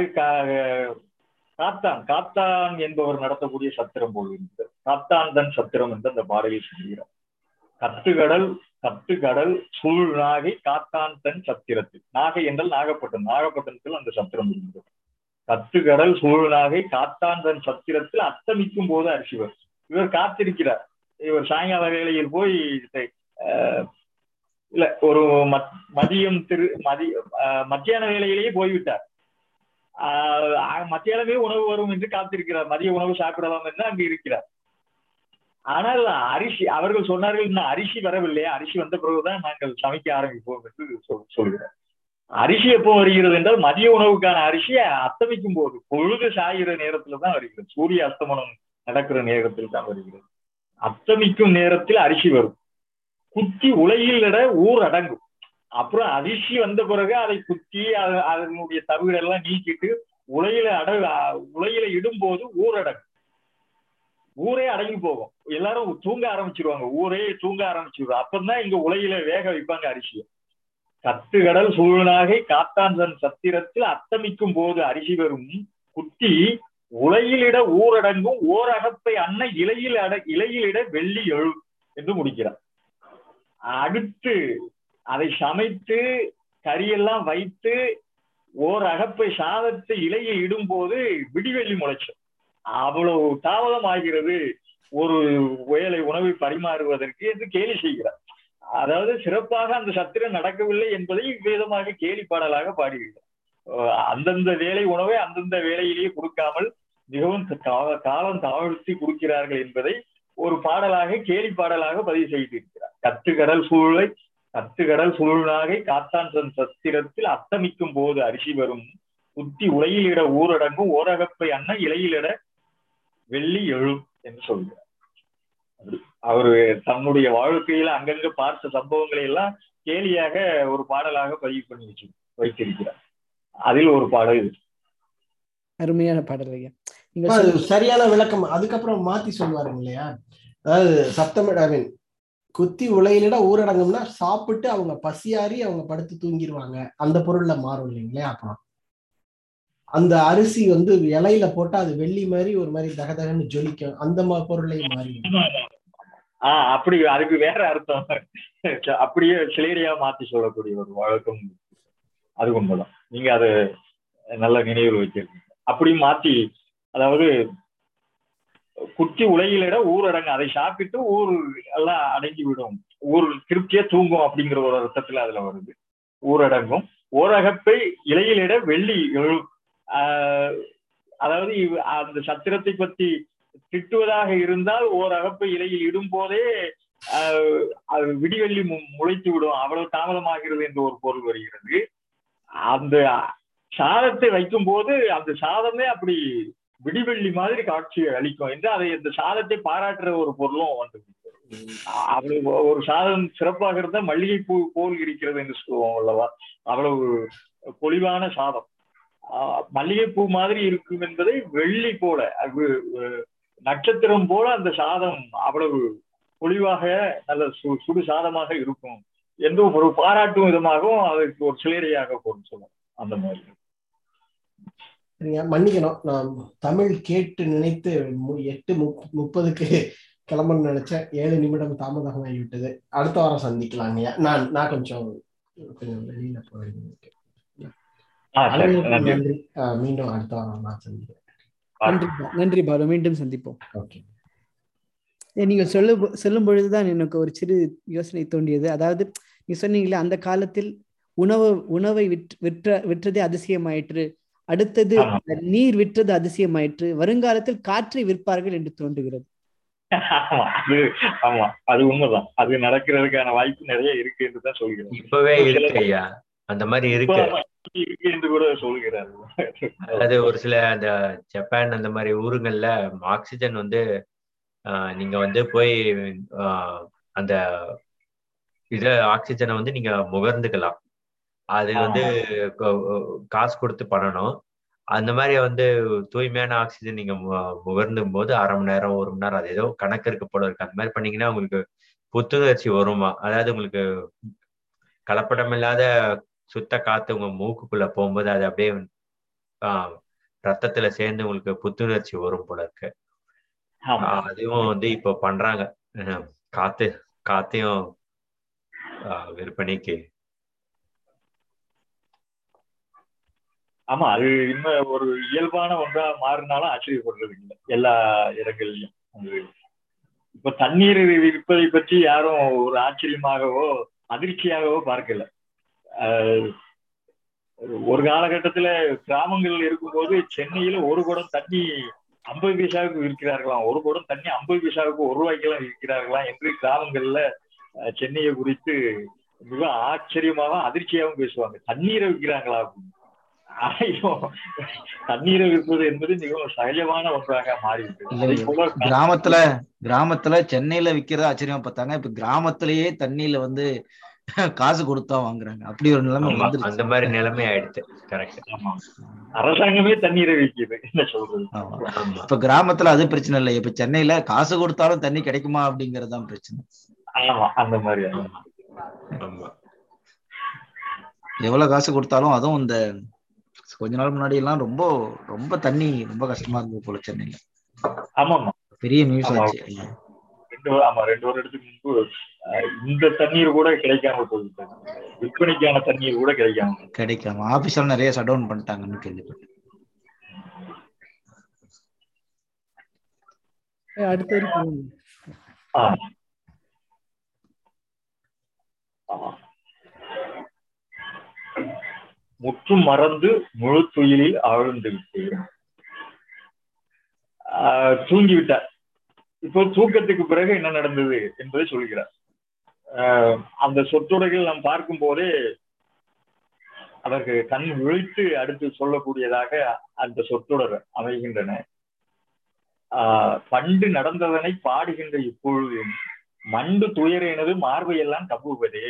Speaker 1: காத்தான் என்பவர் நடத்தக்கூடிய சத்திரம் போல் இருக்கிறது. காத்தான் தன் சத்திரம் என்று அந்த பாடலில் சொல்கிறார். கத்துக்கடல் சூழ் நாகை காத்தான் தன் சத்திரத்தில். நாகை என்றால் நாகப்பட்டினத்தில் அந்த சத்திரம் இருக்கிறது. கத்துக்கடல் சூழ் நாகை காத்தான் தன் சத்திரத்தில் அத்தமிக்கும் போது அரிசி வரும். இவர் காத்திருக்கிறார். இவர் சாயங்கால வேளையில் போய் இல்ல ஒரு மத்தியான வேளையிலேயே போய்விட்டார். மத்தியானமே உணவு வரும் என்று காத்திருக்கிறார். மதிய உணவு சாப்பிடலாம் என்று அங்கு இருக்கிறார். ஆனால் அவர்கள் சொன்னார்கள், இன்னும் அரிசி வரவில்லையா, அரிசி வந்த பிறகுதான் நாங்கள் சமைக்க ஆரம்பிப்போம் என்று சொல்கிறார். அரிசி எப்போ வருகிறது என்றால் மதிய உணவுக்கான அரிசி அத்தமிக்கும் போது, பொழுது சாயிற நேரத்துல தான் வருகிறது. சூரிய அஸ்தமனம் நடக்கிற நேரத்தில் தான் வருகிறது. அத்தமிக்கும் நேரத்தில் அரிசி வரும். குத்தி உலையிலிட ஊர் அடங்கும். அப்புறம் அரிசி வந்த பிறகு அதை குத்தி அதனுடைய தவிரெல்லாம் நீக்கிட்டு உலையில இடும்போது ஊர் அடங்கும். ஊரே அடங்கி போகும். எல்லாரும் தூங்க ஆரம்பிச்சிருவாங்க. ஊரே தூங்க ஆரம்பிச்சிருவாங்க. அப்பதான் இங்க உலையில வேக வைப்பாங்க அரிசியை. கத்துக்கடல் சூழனாகை காத்தான் தன் சத்திரத்தில் அத்தமிக்கும் போது அரிசி வரும். குத்தி உலையிலிட ஊரடங்கும் ஓர் அகப்பை அன்ன இலையிலிட வெள்ளி எழு என்று முடிக்கிறார். அடுத்து அதை சமைத்து கறியெல்லாம் வைத்து ஓர் அகப்பை சாதத்தை இலையை இடும்போது விடிவெள்ளி முளைச்சு. அவ்வளவு தாமதம் ஆகிறது ஒரு வேளை உணவை பரிமாறுவதற்கு என்று கேலி செய்கிறார். அதாவது சிறப்பாக அந்த சத்திரம் நடக்கவில்லை என்பதை விதமாக கேலி பாடலாக பாடுகிறார். அந்தந்த வேலை உணவை அந்தந்த வேலையிலேயே கொடுக்காமல் மிகவும் காலம் தாழ்த்தி கொடுக்கிறார்கள் என்பதை ஒரு பாடலாக கேலி பாடலாக பதிவு செய்திருக்கிறார். கத்துக்கடல் சூழலாகை காத்தான் தன் சத்திரத்தில் அத்தமிக்கும் போது அரிசி வரும். குத்தி உலையிலிட ஊரடங்கும் ஓரகப்பை அன்ன இலையிலிட வெள்ளி எழும் என்று சொல்கிறார். அவரு தன்னுடைய வாழ்க்கையில அங்கங்க பார்த்த சம்பவங்களை எல்லாம் கேலியாக ஒரு பாடலாக பதிவு பண்ணி வைத்திருக்கிறார். அதில் ஒரு பாடல் இது.
Speaker 4: அருமையான பாடல் ஐயா.
Speaker 3: சரியான விளக்கம். அதுக்கப்புறம் மாத்தி சொல்லுவாருங்க இல்லையா, அதாவது சப்தமிடாவின் குத்தி உலையிலிட ஊரடங்கும்னா சாப்பிட்டு அவங்க பசியாறி அவங்க படுத்து தூங்கிடுவாங்க, அந்த பொருள்ல மாறும் இல்லைங்களா. அப்புறம் அந்த அரிசி வந்து இலையில போட்டா அது வெள்ளி மாதிரி ஒரு மாதிரி தகதகன்னு ஜொலிக்கும், அந்த பொருளையும் மாறி.
Speaker 1: அப்படி அதுக்கு வேற அர்த்தம், அப்படியே சிலேடியா மாத்தி சொல்லக்கூடிய ஒரு வழக்கம் அது உண்மைதான். நீங்க அது நல்ல நினைவில் வச்சிருக்கீங்க. அப்படியும் மாத்தி, அதாவது குத்தி உலகிலிட ஊரடங்கு, அதை சாப்பிட்டு ஊர் எல்லாம் அடங்கி விடும், ஊர் திருப்தியா தூங்கும் அப்படிங்கிற ஒரு அர்த்தத்துல அதுல வருது. ஊரடங்கும் ஓரகப்பை இலையிலிட வெள்ளி எழும். அதாவது அந்த சத்திரத்தை பத்தி திட்டுவதாக இருந்தால் ஓர் அகப்பை இலையில் இடும் போதே விடிவெள்ளி முளைத்து விடும், அவ்வளவு தாமதமாகிறது என்று ஒரு பொருள் வருகிறது. அந்த சாதத்தை வைக்கும் போது அந்த சாதமே அப்படி விடிவெள்ளி மாதிரி காட்சி அளிக்கும் என்று அதை இந்த சாதத்தை பாராட்டுற ஒரு பொருளும் வந்து அவ்வளவு ஒரு சாதம் சிறப்பாக இருந்தா மல்லிகை பூ போல் இருக்கிறது என்று சொல்லுவோம் அல்லவா, அவ்வளவு பொலிவான சாதம் மல்லிகைப்பூ மாதிரி இருக்கும் என்பதை வெள்ளி போல நட்சத்திரம் போல அந்த சாதம் அவ்வளவு பொலிவாக நல்ல சுடு சாதமாக இருக்கும் என்று ஒரு பாராட்டும் விதமாகவும் அதற்கு ஒரு சிலேடையாக பொருள் சொல்லும். அந்த மாதிரி
Speaker 3: மன்னிக்கணும், நான் தமிழ் கேட்டு நினைத்து 8:30 கிளம்பணும்னு நினைச்சேன். 7 நிமிடம் தாமதமாகிவிட்டது. அடுத்த வாரம் சந்திக்கலாங்க. நான் கொஞ்சம் வெளியில போயிருந்தேன். நன்றி. மீண்டும் அடுத்த வாரம் நான் சந்திக்கிறேன்.
Speaker 4: நன்றி பாலு, மீண்டும் சந்திப்போம்.
Speaker 3: ஓகே.
Speaker 4: நீங்க சொல்லும் பொழுதுதான் எனக்கு ஒரு சிறு யோசனை தோன்றியது. அதாவது நீ சொன்னீங்களே, அந்த காலத்தில் உணவை விற்றதே அதிசயமாயிற்று, அடுத்தது நீர் விற்றது அதிசயமாயிற்று, வருங்காலத்தில் காற்றை விற்பார்கள் என்று தோன்றுகிறது.
Speaker 1: ஆமா, அது உண்மைதான். அது நடக்கிறதுக்கான வாய்ப்பு நிறைய இருக்கு என்று தான் சொல்கிறேன்.
Speaker 2: இப்பவே இருக்கு ஐயா, அந்த மாதிரி இருக்கு
Speaker 1: என்று கூட சொல்கிறாரு.
Speaker 2: அது ஒரு சில அந்த ஜப்பான் அந்த மாதிரி ஊருங்கள்ல ஆக்சிஜன் வந்து நீங்க வந்து போய் அந்த ஆக்சிஜனை வந்து நீங்க முகர்ந்துக்கலாம். அது வந்து காசு கொடுத்து பண்ணணும். அந்த மாதிரி வந்து தூய்மையான ஆக்சிஜன் நீங்க முகர்ந்தும் போது 1/2 மணி நேரம் 1 மணி நேரம் அது ஏதோ கணக்கு இருக்க போல இருக்கு. அந்த மாதிரி பண்ணீங்கன்னா உங்களுக்கு புத்துணர்ச்சி வருமா, அதாவது உங்களுக்கு கலப்படம் இல்லாத சுத்த காத்து உங்க மூக்குக்குள்ள போகும்போது அது அப்படியே ரத்தத்துல சேர்ந்து உங்களுக்கு புத்துணர்ச்சி வரும் போல இருக்கு. அதுவும் வந்து இப்போ பண்றாங்க, காத்தையும் விற்பனைக்கு.
Speaker 1: ஆமா, அது இன்னும் ஒரு இயல்பான ஒன்றா மாறினாலும் ஆச்சரியப்படுறது இல்லை எல்லா இடங்கள்லயும். இப்ப தண்ணீர் விற்பதை பற்றி யாரும் ஒரு ஆச்சரியமாகவோ அதிர்ச்சியாகவோ பார்க்கல. ஒரு காலகட்டத்துல கிராமங்கள் இருக்கும்போது சென்னையில ஒரு குடம் தண்ணி 50 பைசாவுக்கு விற்கிறார்களாம், ஒரு குடம் தண்ணி 50 பைசாவுக்கு 1 ரூபாய்க்கெல்லாம் விற்கிறார்களாம் என்று கிராமங்கள்ல சென்னையை குறித்து மிக ஆச்சரியமாகவும் அதிர்ச்சியாகவும் பேசுவாங்க. தண்ணீரை விற்கிறாங்களா அப்படின்னு. தண்ணீரை விற்பது என்பது மிகவும் சகஜமான ஒன்றாக மாறிவிட்டது.
Speaker 5: கிராமத்துல சென்னையில விற்கிறத ஆச்சரியமா பார்த்தாங்க, இப்ப கிராமத்திலேயே தண்ணியில வந்து காசு கொடுத்தா வாங்குறாங்க. அப்படி ஒரு நிலைமை வந்து
Speaker 2: அந்த மாதிரி நிலைமை ஆயிடுச்சு. கரெக்ட்.
Speaker 1: அரசாங்கமே தண்ணீரை விற்கிது, என்ன சொல்றது.
Speaker 5: இப்ப கிராமத்துல அது பிரச்சனை இல்லை, இப்ப சென்னையில காசு கொடுத்தாலும் தண்ணி கிடைக்குமா அப்படிங்கறதுதான் பிரச்சனை.
Speaker 1: ஆமா, அந்த மாதிரி
Speaker 5: எவ்வளவு காசு கொடுத்தாலும், அதுவும் இந்த கொஞ்ச நாள் முன்னாடி எல்லாம் ரொம்ப ரொம்ப தண்ணி ரொம்ப கஷ்டமா இருந்தது போல சென்னையில.
Speaker 1: ஆமாமா,
Speaker 5: பெரிய நியூஸ் ஆச்சு.
Speaker 1: 2 வருடத்துக்கு முன்பு இந்த தண்ணீர் கூட கிடைக்காம போகுது, விற்பனைக்கான தண்ணீர் கூட கிடைக்காம
Speaker 5: ஆபீஸ்ல நிறைய ஷட் டவுன் பண்ணிட்டாங்கன்னு கேள்விப்பட்டேன்.
Speaker 1: முற்றும் மறந்து முழு துயிலில் ஆழ்ந்து விட்டேன். தூங்கிவிட்டார். இப்போ தூக்கத்துக்கு பிறகு என்ன நடந்தது என்பதை சொல்கிறார். அந்த சொற்றொடர்கள் நாம் பார்க்கும் போதே அவர்கள் கண் விழித்து அடுத்து சொல்லக்கூடியதாக அந்த சொற்றொடர் அமைகின்றன. பண்டு நடந்ததனை பாடுகின்ற இப்பொழுது மண்டு துயரேனது மார்பையெல்லாம் கவ்வுவதே.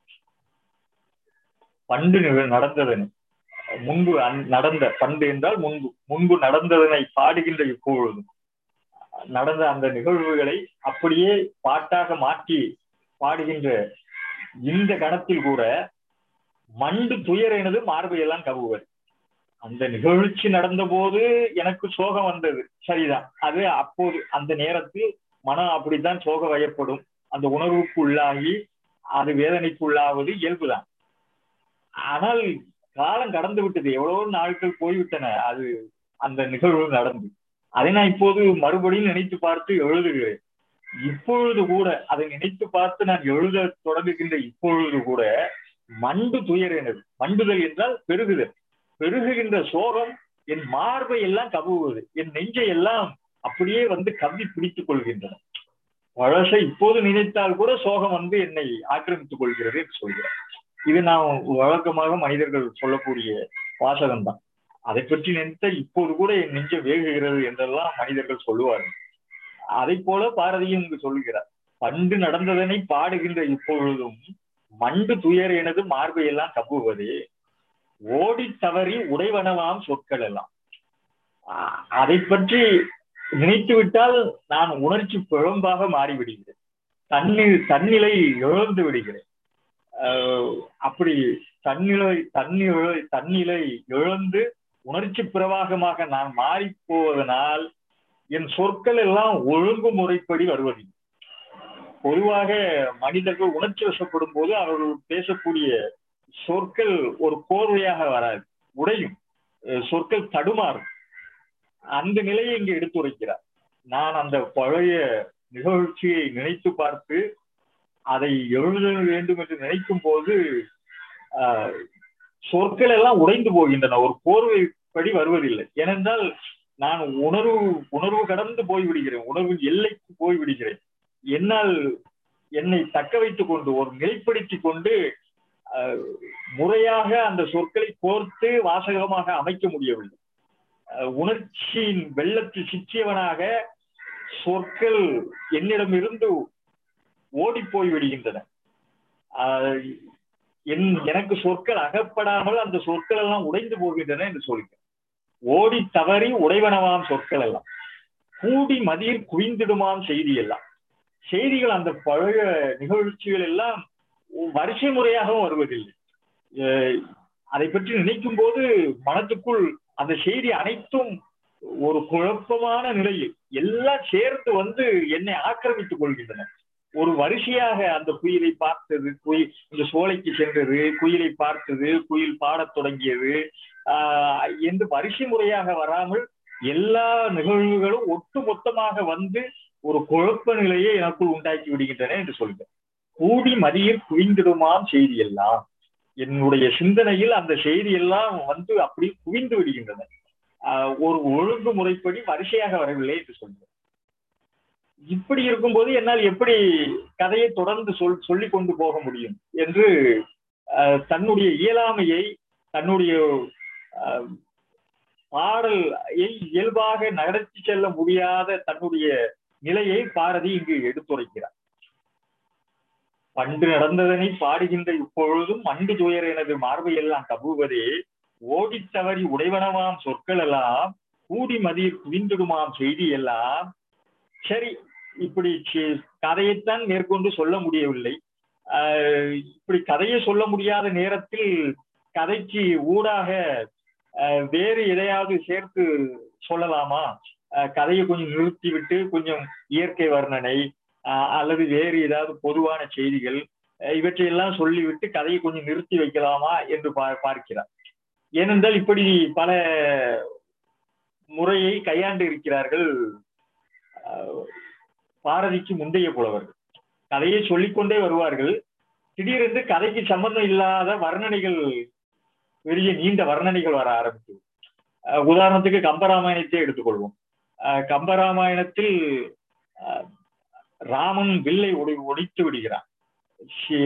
Speaker 1: பண்டு நடந்ததனை, முன்பு நடந்த, பண்டு என்றால் முன்பு, முன்பு நடந்ததனை பாடுகின்ற இப்பொழுதும் நடந்த அந்த நிகழ்வுகளை அப்படியே பாட்டாக மாற்றி பாடுகின்ற இந்த கணத்தில் கூட மண்டு துயரேனது மார்பையெல்லாம் கவ்வுவது. அந்த நிகழ்ச்சி நடந்த போது எனக்கு சோகம் வந்தது, சரிதான். அது அப்போது அந்த நேரத்தில் மனம் அப்படித்தான் சோக வயப்படும், அந்த உணர்வுக்கு உள்ளாகி அது வேதனைக்கு உள்ளாவது இயல்புதான். ஆனால் காலம் கடந்து விட்டது, எவ்வளவோ நாட்கள் போய்விட்டன, அது அந்த நிகழ்வு நடந்து. அதை நான் இப்போது மறுபடியும் நினைத்து பார்த்து எழுதுகிறேன். இப்பொழுது கூட அதை நினைத்து பார்த்து நான் எழுத தொடங்குகின்ற இப்பொழுது கூட மண்டு துயரேனது, மண்டுதல் என்றால் பெருகுதல், பெருகுகின்ற சோகம் என் மார்பை எல்லாம் கவ்வுவது, என் நெஞ்சை எல்லாம் அப்படியே வந்து கவ்வி பிடித்துக் கொள்கின்றன. பழச இப்போது நினைத்தால் கூட சோகம் வந்து என்னை ஆக்கிரமித்துக் கொள்கிறது என்று சொல்கிறேன். இது நான் வழக்கமாக மனிதர்கள் சொல்லக்கூடிய வாசகம்தான். அதை பற்றி நினைத்த இப்போது கூட என் நெஞ்சம் வேகுகிறது என்றெல்லாம் மனிதர்கள் சொல்லுவார்கள். அதை போல பாரதியும் இங்கு சொல்லுகிறார். பண்டு நடந்ததனை பாடுகின்ற இப்பொழுதும் மண்டு துயர் எனது மார்பையெல்லாம் கவ்வுவதே, ஓடி தவறி உடைவனவாம் சொற்கள் எல்லாம். அதை பற்றி நினைத்து விட்டால் நான் உணர்ச்சி பிழம்பாக மாறிவிடுகிறேன், தன்னிலை இழந்து விடுகிறேன். அப்படி தன்னிலை இழந்து உணர்ச்சி பிரவாகமாக நான் மாறி போவதனால் என் சொற்கள் எல்லாம் ஒழுங்குமுறைப்படி வருவதில்லை. பொதுவாக மனிதர்கள் உணர்ச்சி வசப்படும் போது அவர்கள் பேசக்கூடிய சொற்கள் ஒரு கோர்வையாக வராது, உடையும், சொற்கள் தடுமாறும். அந்த நிலையை இங்கு எடுத்துரைக்கிறார். நான் அந்த பழைய நிகழ்ச்சியை நினைத்து பார்த்து அதை எழுத வேண்டும் என்று நினைக்கும் போது சொற்கள் எல்லாம் உடைந்து போகின்றன, ஒரு கோர்வைப்படி வருவதில்லை. ஏனென்றால் நான் உணர்வு கடந்து போய்விடுகிறேன், உணர்வு எல்லைக்கு போய்விடுகிறேன். என்னால் என்னை தக்க வைத்துக் கொண்டு ஒரு நிலைப்படுத்தி கொண்டு முறையாக அந்த சொற்களை கோர்த்து வாசகமாக அமைக்க முடியவில்லை. உணர்ச்சியின் வெள்ளத்தில் சிக்கியவனாக சொற்கள் என்னிடமிருந்து ஓடி போய் விடுகின்றன. எனக்கு சொற்கள் அகப்படாமல் அந்த சொற்கள் எல்லாம் உடைந்து போகின்றன என்று சொல்கிறேன். ஓடி தவறி உடைவனவாம் சொற்கள் எல்லாம், கூடி மதியில் குவிந்திடுமாம் செய்தி எல்லாம். செய்திகள் அந்த பழைய நிகழ்ச்சிகள் எல்லாம் வரிசை முறையாகவும் வருவதில்லை. அதை பற்றி நினைக்கும் போது மனத்துக்குள் அந்த செய்தி அனைத்தும் ஒரு குழப்பமான நிலையில் எல்லாம் சேர்ந்து வந்து என்னை ஆக்கிரமித்துக் கொள்கின்றன. ஒரு வரிசையாக அந்த குயிலை பார்த்தது, இந்த சோலைக்கு சென்றது, குயிலை பார்த்தது, குயில் பாடத் தொடங்கியது என்று வரிசை முறையாக வராமல் எல்லா நிகழ்வுகளும் ஒட்டு மொத்தமாக வந்து ஒரு குழப்ப நிலையை எனக்குள் உண்டாக்கி விடுகின்றன என்று சொல்கிறேன். கூடி மதியில் குவிந்திடுமாம் செய்தி எல்லாம், என்னுடைய சிந்தனையில் அந்த செய்தி எல்லாம் வந்து அப்படி குவிந்து விடுகின்றன. ஒரு ஒழுங்கு முறைப்படி வரிசையாக வரவில்லை என்று சொல்கிறேன். இப்படி இருக்கும்போது என்னால் எப்படி கதையை தொடர்ந்து சொல்லிக் கொண்டு போக முடியும் என்று தன்னுடைய இயலாமையை, தன்னுடைய பாடலை இயல்பாக நடத்தி செல்ல முடியாத தன்னுடைய நிலையை பாரதி இங்கு எடுத்துரைக்கிறார். பண்டு நடந்ததனை பாடுகின்ற இப்பொழுதும் மண்டு துயர் எனது மார்பையெல்லாம் கவ்வுவதே, ஓடி தவறி உடைவனவாம் சொற்கள் எல்லாம், கூடி மதியில் குவிந்திடுமாம் செய்தி எல்லாம். சரி, இப்படி கதையைத்தான் மேற்கொண்டு சொல்ல முடியவில்லை. இப்படி கதையை சொல்ல முடியாத நேரத்தில் கதைக்கு ஊடாக வேறு எதையாவது சேர்த்து சொல்லலாமா? கதையை கொஞ்சம் நிறுத்தி விட்டு கொஞ்சம் இயற்கை வர்ணனை அல்லது வேறு ஏதாவது பொதுவான செய்திகள் இவற்றையெல்லாம் சொல்லிவிட்டு கதையை கொஞ்சம் நிறுத்தி வைக்கலாமா என்று பார்க்கிறார். ஏனென்றால் இப்படி பல முறையை கையாண்டு இருக்கிறார்கள் பாரதிக்கு முந்தைய புலவர்கள். கதையை சொல்லிக்கொண்டே வருவார்கள், திடீரென்று கதைக்கு சம்பந்தம் இல்லாத வர்ணனைகள், பெரிய நீண்ட வர்ணனைகள் வர ஆரம்பித்து. உதாரணத்துக்கு கம்பராமாயணத்தை எடுத்துக்கொள்வோம். கம்பராமாயணத்தில் ராமன் வில்லை ஒடித்து விடுகிறான்.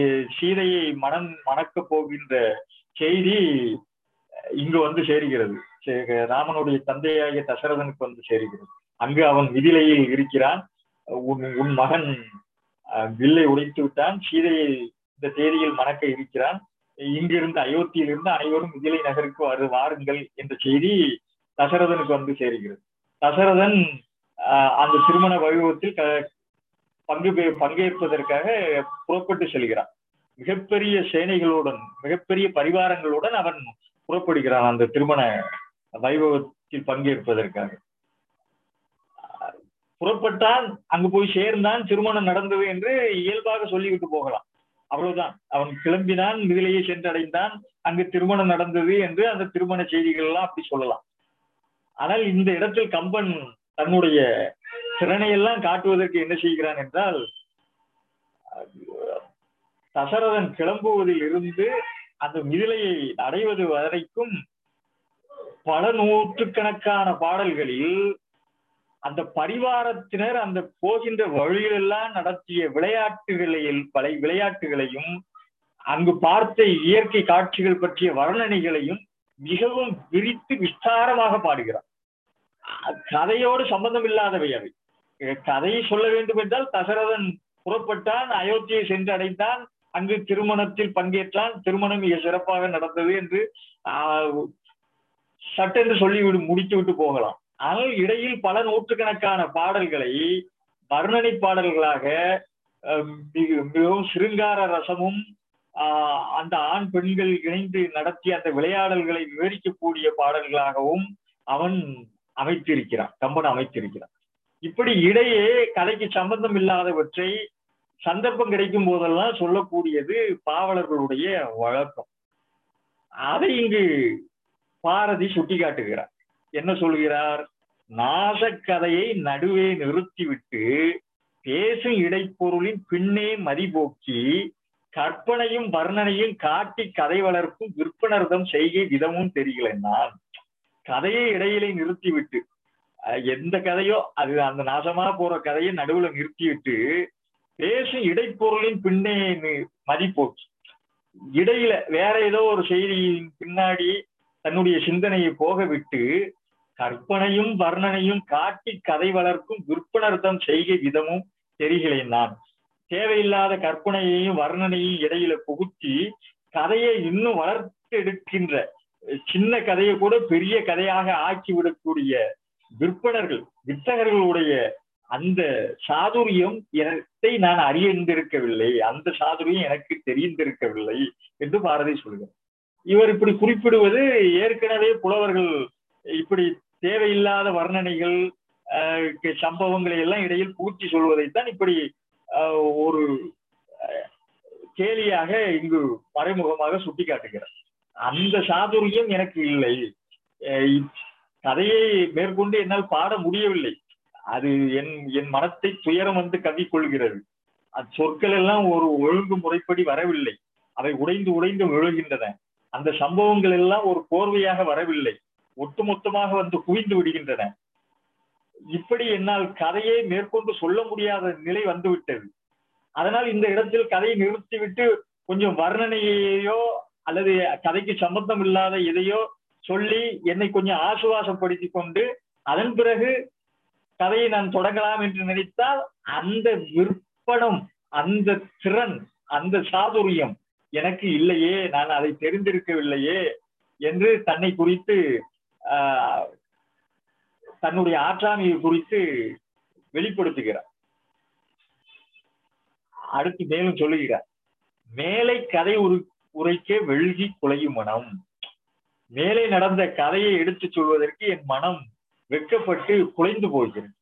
Speaker 1: சீதையை மணக்கப் போகின்ற செய்தி இங்கு வந்து சேருகிறது. ராமனுடைய தந்தையாகிய தசரதனுக்கு வந்து சேருகிறது. அங்கு அவன் மிதிலையில் இருக்கிறான். உன் மகன் வில்லை உடைத்து விட்டான், சீதையை இந்த தேதியில் மணக்க இருக்கிறான், இங்கிருந்து அயோத்தியிலிருந்து அனைவரும் மிதிலை நகருக்கு வாருங்கள் என்ற செய்தி தசரதனுக்கு வந்து சேருகிறது. தசரதன் அந்த திருமண வைபவத்தில் பங்கேற்பதற்காக புறப்பட்டு செல்கிறான். மிகப்பெரிய சேனைகளுடன், மிகப்பெரிய பரிவாரங்களுடன் அவன் புறப்படுகிறான் அந்த திருமண வைபவத்தில் பங்கேற்பதற்காக. புறப்பட்டான், அங்கு போய் சேர்ந்தான், திருமணம் நடந்தது என்று இயல்பாக சொல்லிவிட்டு போகலாம், அவ்வளவுதான். அவன் கிளம்பினான், மிதிலையை சென்றடைந்தான், அங்கு திருமணம் நடந்தது என்று அந்த திருமண செய்திகள் எல்லாம் அப்படி சொல்லலாம். ஆனால் இந்த இடத்தில் கம்பன் தன்னுடைய திறனையெல்லாம் காட்டுவதற்கு என்ன செய்கிறான் என்றால், தசரதன் கிளம்புவதில் இருந்து அந்த மிதிலையை அடைவது வரைக்கும் பல நூற்றுக்கணக்கான பாடல்களில் அந்த பரிவாரத்தினர் அந்த போகின்ற வழியிலெல்லாம் நடத்திய விளையாட்டுகளையும் அங்கு பார்த்த இயற்கை காட்சிகள் பற்றிய வர்ணனைகளையும் மிகவும் விரித்து விஸ்தாரமாக பாடுகிறார். கதையோடு சம்பந்தம் இல்லாதவை அவை. கதையை சொல்ல வேண்டும் என்றால் தசரதன் புறப்பட்டான், அயோத்தியை சென்று அடைந்தான், அங்கு திருமணத்தில் பங்கேற்றான், திருமணம் மிக சிறப்பாக நடந்தது என்று சட்டென்று சொல்லி முடித்து விட்டு போகலாம். ஆனால் இடையில் பல நூற்றுக்கணக்கான பாடல்களை வர்ணனை பாடல்களாக, மிகவும் சிருங்கார ரசமும் அந்த ஆண் பெண்கள் இணைந்து நடத்திய அந்த விளையாடல்களை விவரிக்கக்கூடிய பாடல்களாகவும் அவன் அமைத்திருக்கிறான், கம்பன் அமைத்திருக்கிறான். இப்படி இடையே கதைக்கு சம்பந்தம் இல்லாதவற்றை சந்தர்ப்பம் கிடைக்கும் போதெல்லாம் சொல்லக்கூடியது பாவலர்களுடைய வழக்கம். அதை இங்கு பாரதி சுட்டிக்காட்டுகிறார். என்ன சொல்கிறார்? நாசக்கதையை நடுவே நிறுத்திவிட்டு பேசும் இடைப்பொருளின் பின்னே மதிபோக்கி கற்பனையும் வர்ணனையும் காட்டி கதை வளர்க்கும் விற்பனர்தம் செய்கை விதமும் தெரியலன்னான். கதையை இடையிலே நிறுத்திவிட்டு, எந்த கதையோ அது அந்த நாசமா போற கதையை நடுவுல நிறுத்திவிட்டு பேசும் இடைப்பொருளின் பின்னே மதிப்போக்கி, இடையில வேற ஏதோ ஒரு செய்தியின் பின்னாடி தன்னுடைய சிந்தனையை போக விட்டு கற்பனையும் வர்ணனையும் காட்டி கதை வளர்க்கும் விற்பனர்தம் செய்கை விதமும் தெரிகிறேன். நான் தேவையில்லாத கற்பனையையும் வர்ணனையும் இடையில புகுத்தி கதையை இன்னும் வளர்த்து எடுக்கின்ற, சின்ன கதையை கூட பெரிய கதையாக ஆக்கிவிடக்கூடிய வித்தகர்களுடைய அந்த சாதுரியம் எனத்தை நான் அறிந்திருக்கவில்லை, அந்த சாதுரியம் எனக்கு தெரிந்திருக்கவில்லை என்று பாரதி சொல்கிறார். இவர் இப்படி குறிப்பிடுவது ஏற்கனவே புலவர்கள் இப்படி தேவையில்லாத வர்ணனைகள் சம்பவங்களை எல்லாம் இடையில் பூர்த்தி சொல்வதைத்தான் இப்படி ஒரு கேலியாக இங்கு மறைமுகமாக சுட்டிக்காட்டுகிறார். அந்த சாதுரியம் எனக்கு இல்லை, கதையை மேற்கொண்டு என்னால் பாட முடியவில்லை, அது என் மனத்தை துயரம் வந்து கவ்விக்கொள்கிறது, சொற்கள் எல்லாம் ஒரு ஒழுங்கு முறைப்படி வரவில்லை, அவை உடைந்து உடைந்து விழுகின்றன, அந்த சம்பவங்கள் எல்லாம் ஒரு கோர்வையாக வரவில்லை, ஒட்டுமொத்தமாக வந்து குவிந்து விடுகின்றன. இப்படி என்னால் கதையை மேற்கொண்டு சொல்ல முடியாத நிலை வந்துவிட்டது. அதனால் இந்த இடத்தில் கதையை நிறுத்திவிட்டு கொஞ்சம் வர்ணனையையோ அல்லது கதைக்கு சம்பந்தம் இல்லாத எதையோ சொல்லி என்னை கொஞ்சம் ஆசுவாசப்படுத்தி கொண்டு அதன் பிறகு கதையை நான் தொடங்கலாம் என்று நினைத்தால் அந்த விற்பனம், அந்த திறன், அந்த சாதுரியம் எனக்கு இல்லையே, நான் அதை தெரிந்திருக்கவில்லையே என்று தன்னை குறித்து தன்னுடைய ஆற்றாமையை குறித்து வெளிப்படுத்துகிறார். அடுத்து மேலும் சொல்லுகிறார், மேலை கதை உரைக்க வெள்கி குலையும் மனம். மேலே நடந்த கதையை எடுத்து சொல்வதற்கு என் மனம் வெட்கப்பட்டு குலைந்து போகிறது.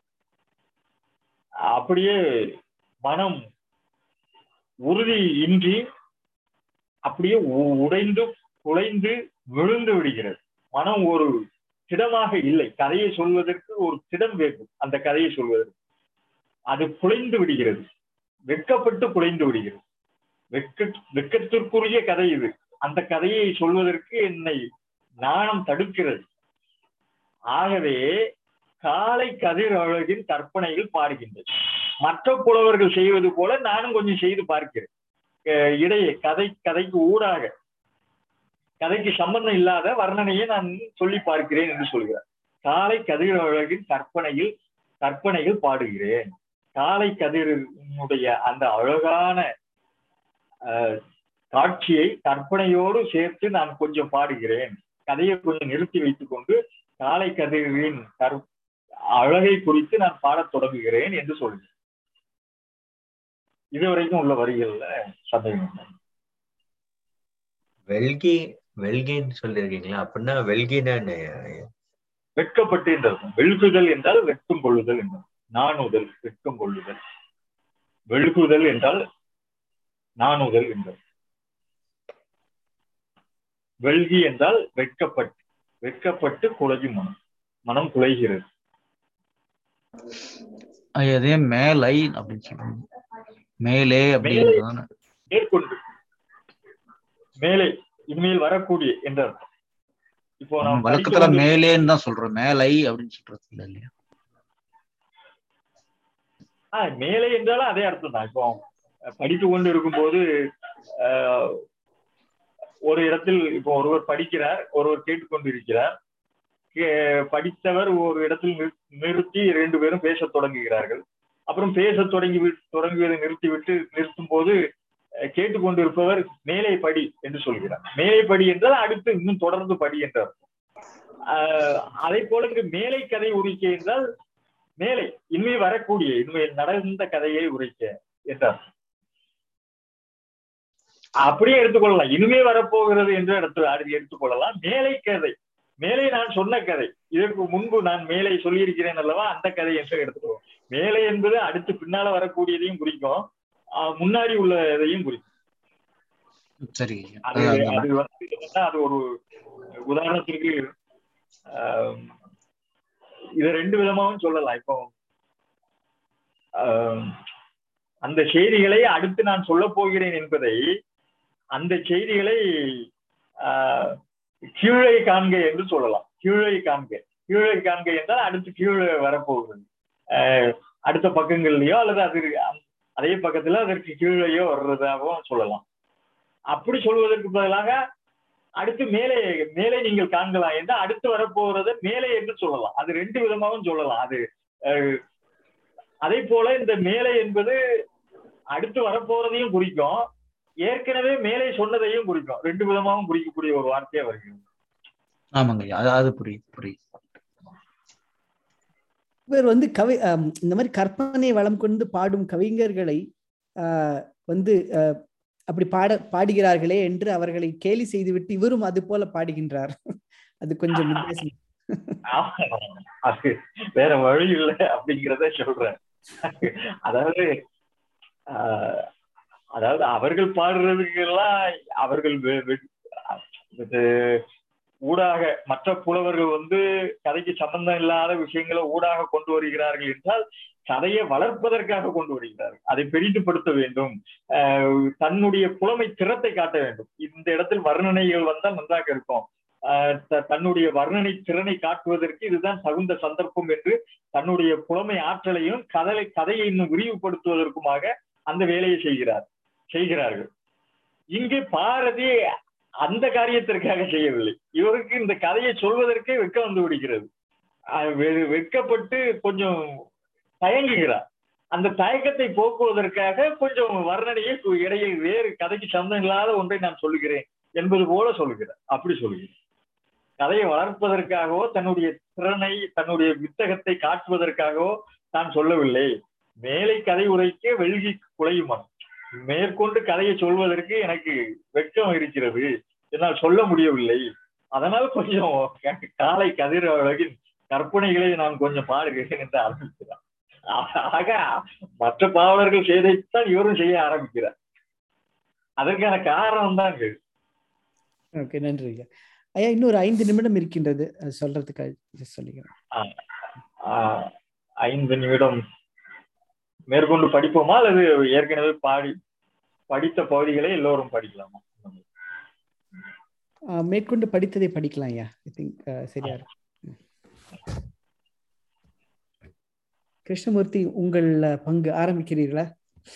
Speaker 1: அப்படியே மனம் உறுதி இன்றி அப்படியே உடைந்து குலைந்து விழுந்து விடுகிறது. மனம் ஒரு திடமாக இல்லை, கதையை சொல்வதற்கு ஒரு திடம் வேண்டும். அந்த கதையை சொல்வதற்கு அது குலைந்து விடுகிறது, வெட்கப்பட்டு குலைந்து விடுகிறது. வெட்கத்திற்குரிய கதை இது. அந்த கதையை சொல்வதற்கு என்னை நாணம் தடுக்கிறது. ஆகவே காலை கதிர் அழகின் கற்பனையில் பாடுகின்றது. மற்ற புலவர்கள் செய்வது போல நானும் கொஞ்சம் செய்து பார்க்கிறேன். இடையே கதைக்கு ஊடாக கதைக்கு சம்பந்தம் இல்லாத வர்ணனையை நான் சொல்லி பார்க்கிறேன் என்று சொல்கிறார். காலை கதிரழகின் கற்பனையில் பாடுகிறேன். காலை கதிரினுடைய அந்த அழகான காட்சியை கற்பனையோடு சேர்த்து நான் கொஞ்சம் பாடுகிறேன். கதையை கொஞ்சம் நிறுத்தி வைத்துக் கொண்டு காலை கதிரின் அழகை குறித்து நான் பாடத் தொடங்குகிறேன் என்று சொல்கிறேன். இதுவரைக்கும் உள்ள வரிகள்ல சந்தேகம்.
Speaker 2: வெல்கின்னு சொல்லிருக்கீங்களா? அப்படின்னா வெல்கின்னு
Speaker 1: வெட்கப்பட்டு என்று இருக்கும். வெல்குதல் என்றால் வெட்கம் கொள்ளுதல் என்றால் நாணுதல், வெட்கம் கொள்ளுதல். வெல்குதல் என்றால் நாணுதல் என்றால். வெல்கி என்றால் வெட்கப்பட்டு குலையும் மனம் குலைகிறது.
Speaker 5: அதே மேலை அப்படின்னு சொல்றாங்க. மேலே அப்படின்னு
Speaker 1: மேற்கொண்டு மேலே இனிமேல் வரக்கூடிய என்ற அர்த்தம். இப்போ நான்
Speaker 5: வழக்கத்துல மேலேன்னு தான் சொல்றோம், மேலை அப்படின்னு சொல்றது இல்ல இல்லையா?
Speaker 1: மேலே என்றாலும் அதே அர்த்தம் தான். இப்போ படித்து கொண்டு இருக்கும்போது ஒரு இடத்தில் இப்போ ஒருவர் படிக்கிறார், ஒருவர் கேட்டுக்கொண்டு இருக்கிறார். படித்தவர் ஒரு இடத்தில் நிறுத்தி 2 பேரும் பேச தொடங்குகிறார்கள். அப்புறம் பேச தொடங்குவதை நிறுத்தும் போது கேட்டுக்கொண்டு இருப்பவர் மேலே படி என்று சொல்கிறார். மேலே படி என்றால் அடுத்து இன்னும் தொடர்ந்து படி என்ற அர்த்தம். அதை போல மேலை கதை உரைக்க என்றால் மேலை இனிமேல் வரக்கூடிய இனிமேல் நடந்த கதையை உரைக்க என்ற அர்த்தம். அப்படியே எடுத்துக்கொள்ளலாம். இனிமே வரப்போகிறது என்று எடுத்துக்கொள்ளலாம். மேலை கதை, மேலே நான் சொன்ன கதை, இதற்கு முன்பு நான் மேலே சொல்லியிருக்கிறேன் அல்லவா, அந்த கதை என்று எடுத்துக்கொள்வோம். மேலே என்பது அடுத்து பின்னால வரக்கூடியதையும் குறிக்கும், முன்னாடி உள்ள இதையும் குறிக்கும்.
Speaker 5: சரி,
Speaker 1: அது அது ஒரு உதாரணத்திற்கு இதை 2 விதமாகவும் சொல்லலாம். இப்போ அந்த செய்திகளை அடுத்து நான் சொல்ல போகிறேன் என்பதை, அந்த செய்திகளை கீழே காண்க என்று சொல்லலாம். கீழே காண்க என்றால் அடுத்து கீழே வரப்போகிறது, அடுத்த பக்கங்கள்லயோ அல்லது அதே பக்கத்துல அதற்கு கீழேயோ வர்றதாகவும் சொல்லலாம். அப்படி சொல்வதற்கு பதிலாக அடுத்து மேலே நீங்கள் காண்கலாம் என்றால் அடுத்து வரப்போகிறத மேலே என்று சொல்லலாம். அது 2 விதமாகவும் சொல்லலாம். அது அதே போல இந்த மேலே என்பது அடுத்து வரப்போறதையும் குறிக்கும், ஏற்கனவே மேலே சொன்னதையும் குறிக்கும். 2 விதமாகவும் குறிக்கக்கூடிய ஒரு வார்த்தையா வருகிறது.
Speaker 5: ஆமாங்க, அது புரியுது.
Speaker 4: இவர் வந்து இந்த மாதிரி கற்பனை வளம் கொண்டு பாடும் கவிஞர்களை வந்து அப்படி பாடுகிறார்களே என்று அவர்களை கேலி செய்துவிட்டு இவரும் அது போல பாடுகின்றார். அது கொஞ்சம்
Speaker 1: அது வேற வழி இல்லை அப்படிங்கிறத சொல்றேன். அதாவது அவர்கள் பாடுறதுக்கு எல்லாம் அவர்கள் ஊடாக மற்ற புலவர்கள் வந்து கதைக்கு சம்பந்தம் இல்லாத விஷயங்களை ஊடாக கொண்டு வருகிறார்கள் என்றால் கதையை வளர்ப்பதற்காக கொண்டு வருகிறார்கள். அதை பெரிதுபடுத்த வேண்டும், தன்னுடைய புலமை திறத்தை காட்ட வேண்டும். இந்த இடத்தில் வர்ணனைகள் வந்தால் நன்றாக இருக்கும், தன்னுடைய வர்ணனை திறனை காட்டுவதற்கு இதுதான் தகுந்த சந்தர்ப்பம் என்று தன்னுடைய புலமை ஆற்றலையும் கதையை இன்னும் விரிவுபடுத்துவதற்குமாக அந்த வேலையை செய்கிறார்கள். இங்கே பாரதி அந்த காரியத்திற்காக செய்யவில்லை. இவருக்கு இந்த கதையை சொல்வதற்கே வெட்கம் வந்து விடுகிறது. வெட்கப்பட்டு கொஞ்சம் தயங்குகிறார். அந்த தயக்கத்தை போக்குவதற்காக கொஞ்சம் வர்ணனையை இடையில் வேறு கதைக்கு சம்பந்தம் இல்லாத ஒன்றை நான் சொல்லுகிறேன் என்பது போல சொல்லுகிறார். அப்படி சொல்லுகிறேன். கதையை வளர்ப்பதற்காகவோ தன்னுடைய திறனை தன்னுடைய வித்தகத்தை காட்டுவதற்காகவோ நான் சொல்லவில்லை. மேலை கதை உரைக்க வெல்கி குலையுமா, மேற்கொண்டு கதையை சொல்வதற்கு எனக்கு வெட்கம் இருக்கிறது, என்னால் சொல்ல முடியவில்லை, அதனால் கொஞ்சம் காலை கதிர் அழகின் கற்பனைகளை நான் கொஞ்சம் பாடுகிறேன் என்று ஆரம்பிக்கிறார். ஆக மற்ற பாவலர்கள் செய்தைத்தான் இவரும் செய்ய ஆரம்பிக்கிறார். அதற்கான காரணம் தான்.
Speaker 4: ஓகே, நன்றி ஐயா. இன்னொரு 5 நிமிடம் இருக்கின்றது சொல்றதுக்காக சொல்லிக்கிறேன்.
Speaker 1: 5 நிமிடம் மேற்கொண்டு படிப்போமா அல்லது ஏற்கனவே படித்த பகுதிகளை எல்லோரும் படிக்கலாமா?
Speaker 4: மேற்கொண்டு படித்ததை படிக்கலாம் ஐயா. ஐ திங்க் சரியா இருக்கு. கிருஷ்ணமூர்த்தி, உங்கள் பங்கு ஆரம்பிக்கிறீர்களா?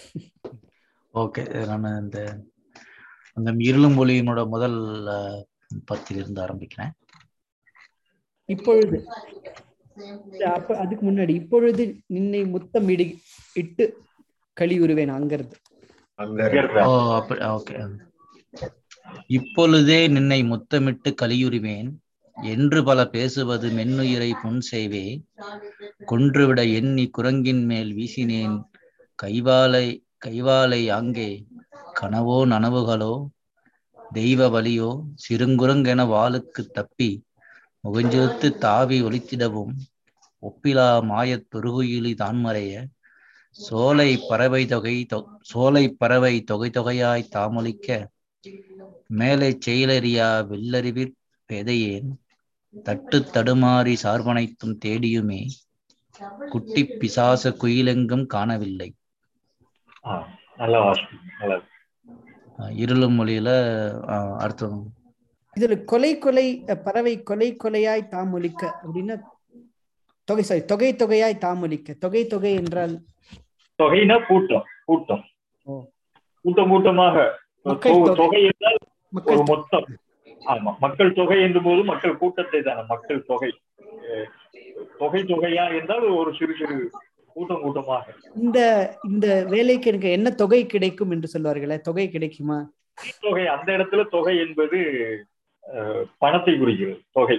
Speaker 5: ஓகே, நான் அந்த இருளும் ஒளியினோட முதல் 10 ஆரம்பிக்கிறேன்.
Speaker 4: இப்பொழுது அதுக்கு முன்னாடி இப்பொழுது நின்னை முத்தம் இட்டு கலியுருவேன் அங்கிறது.
Speaker 5: ஓகே. இப்பொழுதே நின்னை முத்தமிட்டு கலியுருவேன் என்று பல பேசுவது மென்னுயிரை புன் செய்வே கொன்றுவிட எண்ணி குரங்கின் மேல் வீசினேன் கைவாலை ஆங்கே கனவோ நனவுகளோ தெய்வ வலியோ சிறுங்குரங்கென வாளுக்கு தப்பி முகஞ்செலுத்து தாவி ஒளித்திடவும் ஒப்பிலா மாயத் தொருகுயிலி தான்மறைய சோலை பறவை தொகை தொகையாய் தாமொலிக்க மேலே செயலறியா வெள்ளறிவிற் பேதையேன் தட்டு தடுமாறி சார்பனைத்தும் தேடியுமே குட்டி பிசாச குயிலெங்கும் காணவில்லை. இருளும் மொழியில அர்த்தம்.
Speaker 4: இதுல பறவை கொலையாய் தாமொலிக்க அப்படின்னா தொகை தொகையாய் தாமொலிக்க. தொகை என்றால்
Speaker 1: தொகைனா கூட்டம் கூட்டமாக. தொகை என்றால் ஒரு மொத்தம். ஆமா, மக்கள் தொகை என்று போது மக்கள் கூட்டத்தை தானே மக்கள் தொகை. தொகையா என்றால் ஒரு சிறு கூட்டமாக.
Speaker 4: இந்த வேலைக்கு எனக்கு என்ன தொகை கிடைக்கும் என்று சொல்வார்களே, தொகை கிடைக்குமா?
Speaker 1: தொகை, அந்த இடத்துல தொகை என்பது பணத்தை குறிக்கிறது.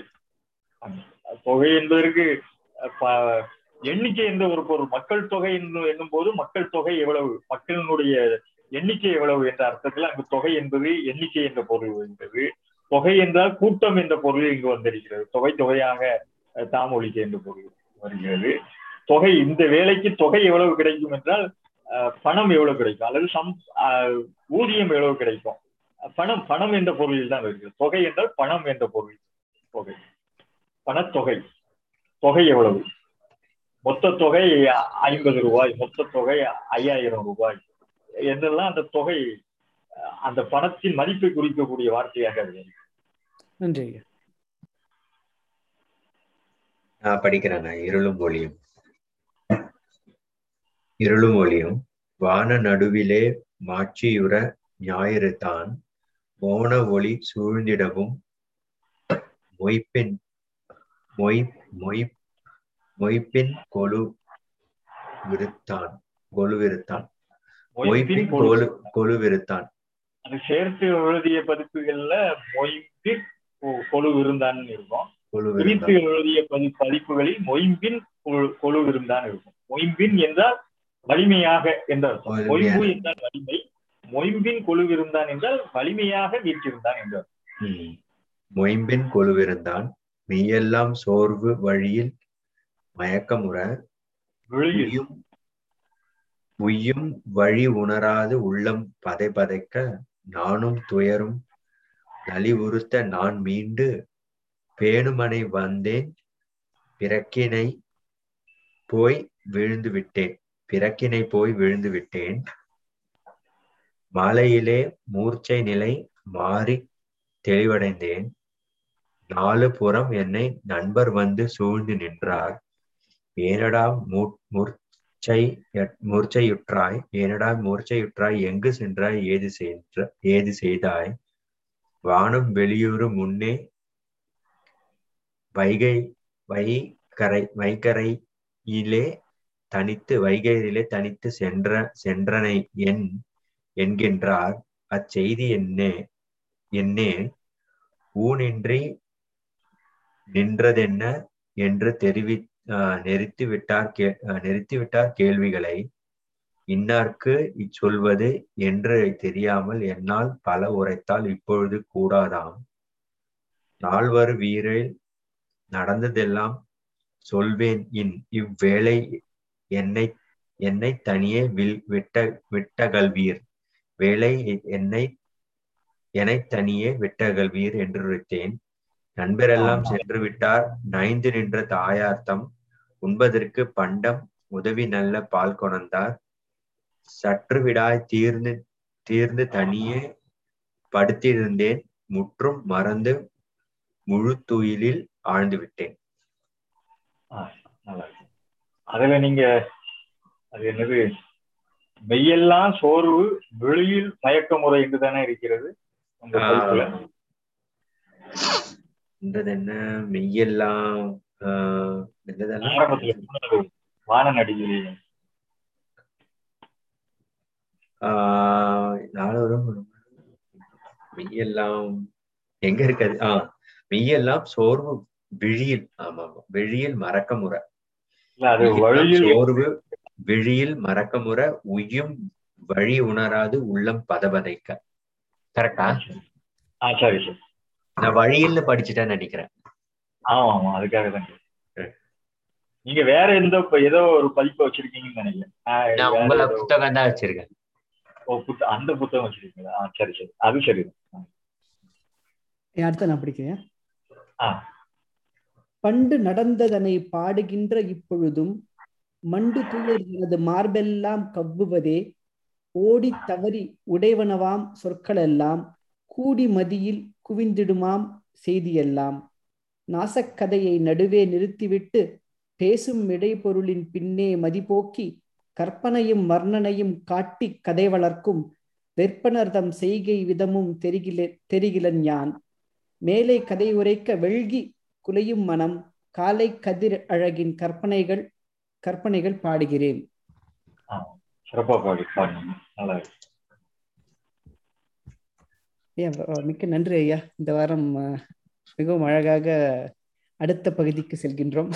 Speaker 1: தொகை என்பதற்கு எண்ணிக்கை என்ற ஒரு பொருள். மக்கள் தொகை என்னும் போது மக்கள் தொகை எவ்வளவு, மக்களினுடைய எண்ணிக்கை எவ்வளவு என்ற அர்த்தத்தில் அங்கு தொகை என்பது எண்ணிக்கை என்ற பொருள் வருகிறது. தொகை என்றால் கூட்டம் என்ற பொருள் இங்கு வந்திருக்கிறது. தொகையாக தாமொழிக்க என்ற பொருள் வருகிறது. தொகை, இந்த வேலைக்கு தொகை எவ்வளவு கிடைக்கும் என்றால் பணம் எவ்வளவு கிடைக்கும், அல்லது ஊதியம் எவ்வளவு கிடைக்கும். பணம் என்ற பொருளில் தான் வருகிறது. தொகை என்றால் பணம் என்ற பொருள். தொகை, பணத்தொகை. தொகை எவ்வளவு? மொத்த தொகை 50 ரூபாய், மொத்த தொகை 5000 ரூபாய் என்றெல்லாம் அந்த தொகை, அந்த பணத்தின் மதிப்பை குறிக்கக்கூடிய வார்த்தையாக இருக்கு.
Speaker 4: நன்றி.
Speaker 2: நான் படிக்கிறேன். இருளும் ஒளியும் வான நடுவிலே மாட்சியுற ஞாயிறுதான் மோன ஒளி சூழ்ந்திடவும் மொய்ப்பின் கொலு விருத்தான்.
Speaker 1: அது சேர்த்து எழுதிய பதிப்புகள்ல மொய்பின் கொலுவிருந்தான் இருக்கும். பிரித்து எழுதிய பதிப்புகளில் மொய்பின் கொலுவிருந்தான் இருக்கும். மொய்பின் என்றால் வலிமையாக என்ற அர்த்தம். மொய்பு என்றால் வலிமை, மொய்பின் கொலுவிருந்தான் என்றால் வலிமையாக வீற்றிருந்தான் என்றார்.
Speaker 2: மொய்பின் கொலுவிருந்தான் மெய்யெல்லாம் சோர்வு வழியில் மயக்கமுற உய்யும் வழி உணராது உள்ளம் பதைக்க நானும் துயரும் நலிவுறுத்த நான் மீண்டு பேணுமனை வந்தேன் பிறக்கினை போய் விழுந்து விட்டேன் மாலையிலே மூர்ச்சை நிலை மாறி தெளிவடைந்தேன். 4 புறம் என்னை நண்பர் வந்து சூழ்ந்து நின்றார். ஏனடா மூர்ச்சையுற்றாய் எங்கு சென்றாய் ஏது செய்தாய் வானம் வெளியூறு முன்னே வைகரையிலே தனித்து சென்றனை என்கின்றார். அச்செய்தி என்னே ஊனின்றி நின்றதென்ன என்று நெறித்துவிட்டார் கேள்விகளை. இன்னார்க்கு இச்சொல்வது என்று தெரியாமல் என்னால் பல உரைத்தால் இப்பொழுது கூடாதாம். 4 வீரில் நடந்ததெல்லாம் சொல்வேன் இவ்வேளை என்னை தனியே விட்டகல்வீர் வேலை என்னை தனியே விட்டகல்வீர் என்றுரைத்தேன். நண்பரெல்லாம் சென்று விட்டார். நைந்து நின்ற தாயார்த்தம் உண்பதற்கு பண்டம் உதவி நல்ல பால் கொணர்ந்தார். சற்று விடாய் தீர்ந்து தனியே படுத்திருந்தேன். முற்றும் மறந்து முழு துயிலில் ஆழ்ந்து விட்டேன்.
Speaker 1: அதுல நீங்க அது என்னது, மெய்யெல்லாம் சோர்வு வெளியில் மயக்க முறை என்று தானே இருக்கிறது.
Speaker 2: என்ன மெய்யெல்லாம்
Speaker 1: ஆரம்பத்துல சொன்னது வான நடிகை.
Speaker 2: மெய்யெல்லாம் எங்க இருக்காது? மெய்யெல்லாம் சோர்வு விழியில். ஆமா, விழியில் மறக்க முறை.
Speaker 1: அது வழியில்
Speaker 2: சோர்வு விழியில் மறக்க முறை உயும் வழி உணராது உள்ளம் பதபதைக்க. கரெக்டா?
Speaker 1: சரி சரி.
Speaker 2: நான் வழியில்னு படிச்சுட்டேன்னு நினைக்கிறேன்.
Speaker 1: ஆமா அதுக்காக தான். நீங்க வேற ஏதோ ஒரு பதிப்பு வச்சிருக்கீங்கன்னு நினைக்கிறேன்.
Speaker 2: உங்க புத்தகம் தான் வச்சிருக்கேன்.
Speaker 1: அந்த புத்தகம் வச்சிருக்கீங்களா? சரி சரி, அது சரி.
Speaker 4: அடுத்த நான் படிக்கிறேன்.
Speaker 1: ஆ.
Speaker 4: பண்டு நடந்ததனை பாடுகின்ற இப்பொழுதும் மண்டு துயர் எனது மார்பெல்லாம் கவ்வுவதே, ஓடி தவறி உடைவனவாம் சொற்களெல்லாம் கூடி மதியில் குவிந்திடுமாம் செய்தியெல்லாம். நாசக்கதையை நடுவே நிறுத்திவிட்டு பேசும் இடைப்பொருளின் பின்னே மதிப்போக்கி கற்பனையும் வர்ணனையும் காட்டி கதை வளர்க்கும் வெற்பனர்தம் செய்கை விதமும் தெரிகிலன் யான். மேலே கதை உரைக்க வெள்கி குலையும் மனம் காலை கதிர் அழகின் கற்பனைகள் பாடுகிறேன். மிக்க நன்றி ஐயா. இந்த வாரம் மிகவும் அழகாக அடுத்த பகுதிக்கு செல்கின்றோம்.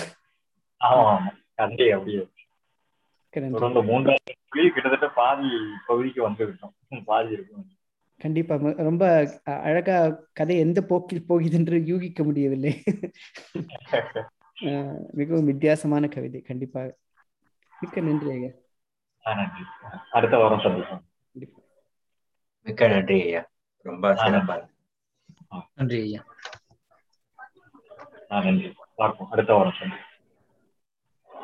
Speaker 1: கிட்டத்தட்ட பாதி பகுதிக்கு வந்துவிட்டோம். பாதி இருக்கும்.
Speaker 4: கண்டிப்பா ரொம்ப அழகா கதை எந்த போக்கில் போகுது என்று யூகிக்க முடியவில்லை. மிகவும் வித்தியாசமான கவிதை. கண்டிப்பாக மிக்க நன்றி ஐயா.
Speaker 1: நன்றி. அடுத்த வாரம் சந்திப்போம்.
Speaker 2: மிக்க நன்றி ஐயா. ரொம்ப சிறப்பாக.
Speaker 5: நன்றி ஐயா.
Speaker 1: நன்றி. பார்ப்போம் அடுத்த வாரம் சந்திப்போம்.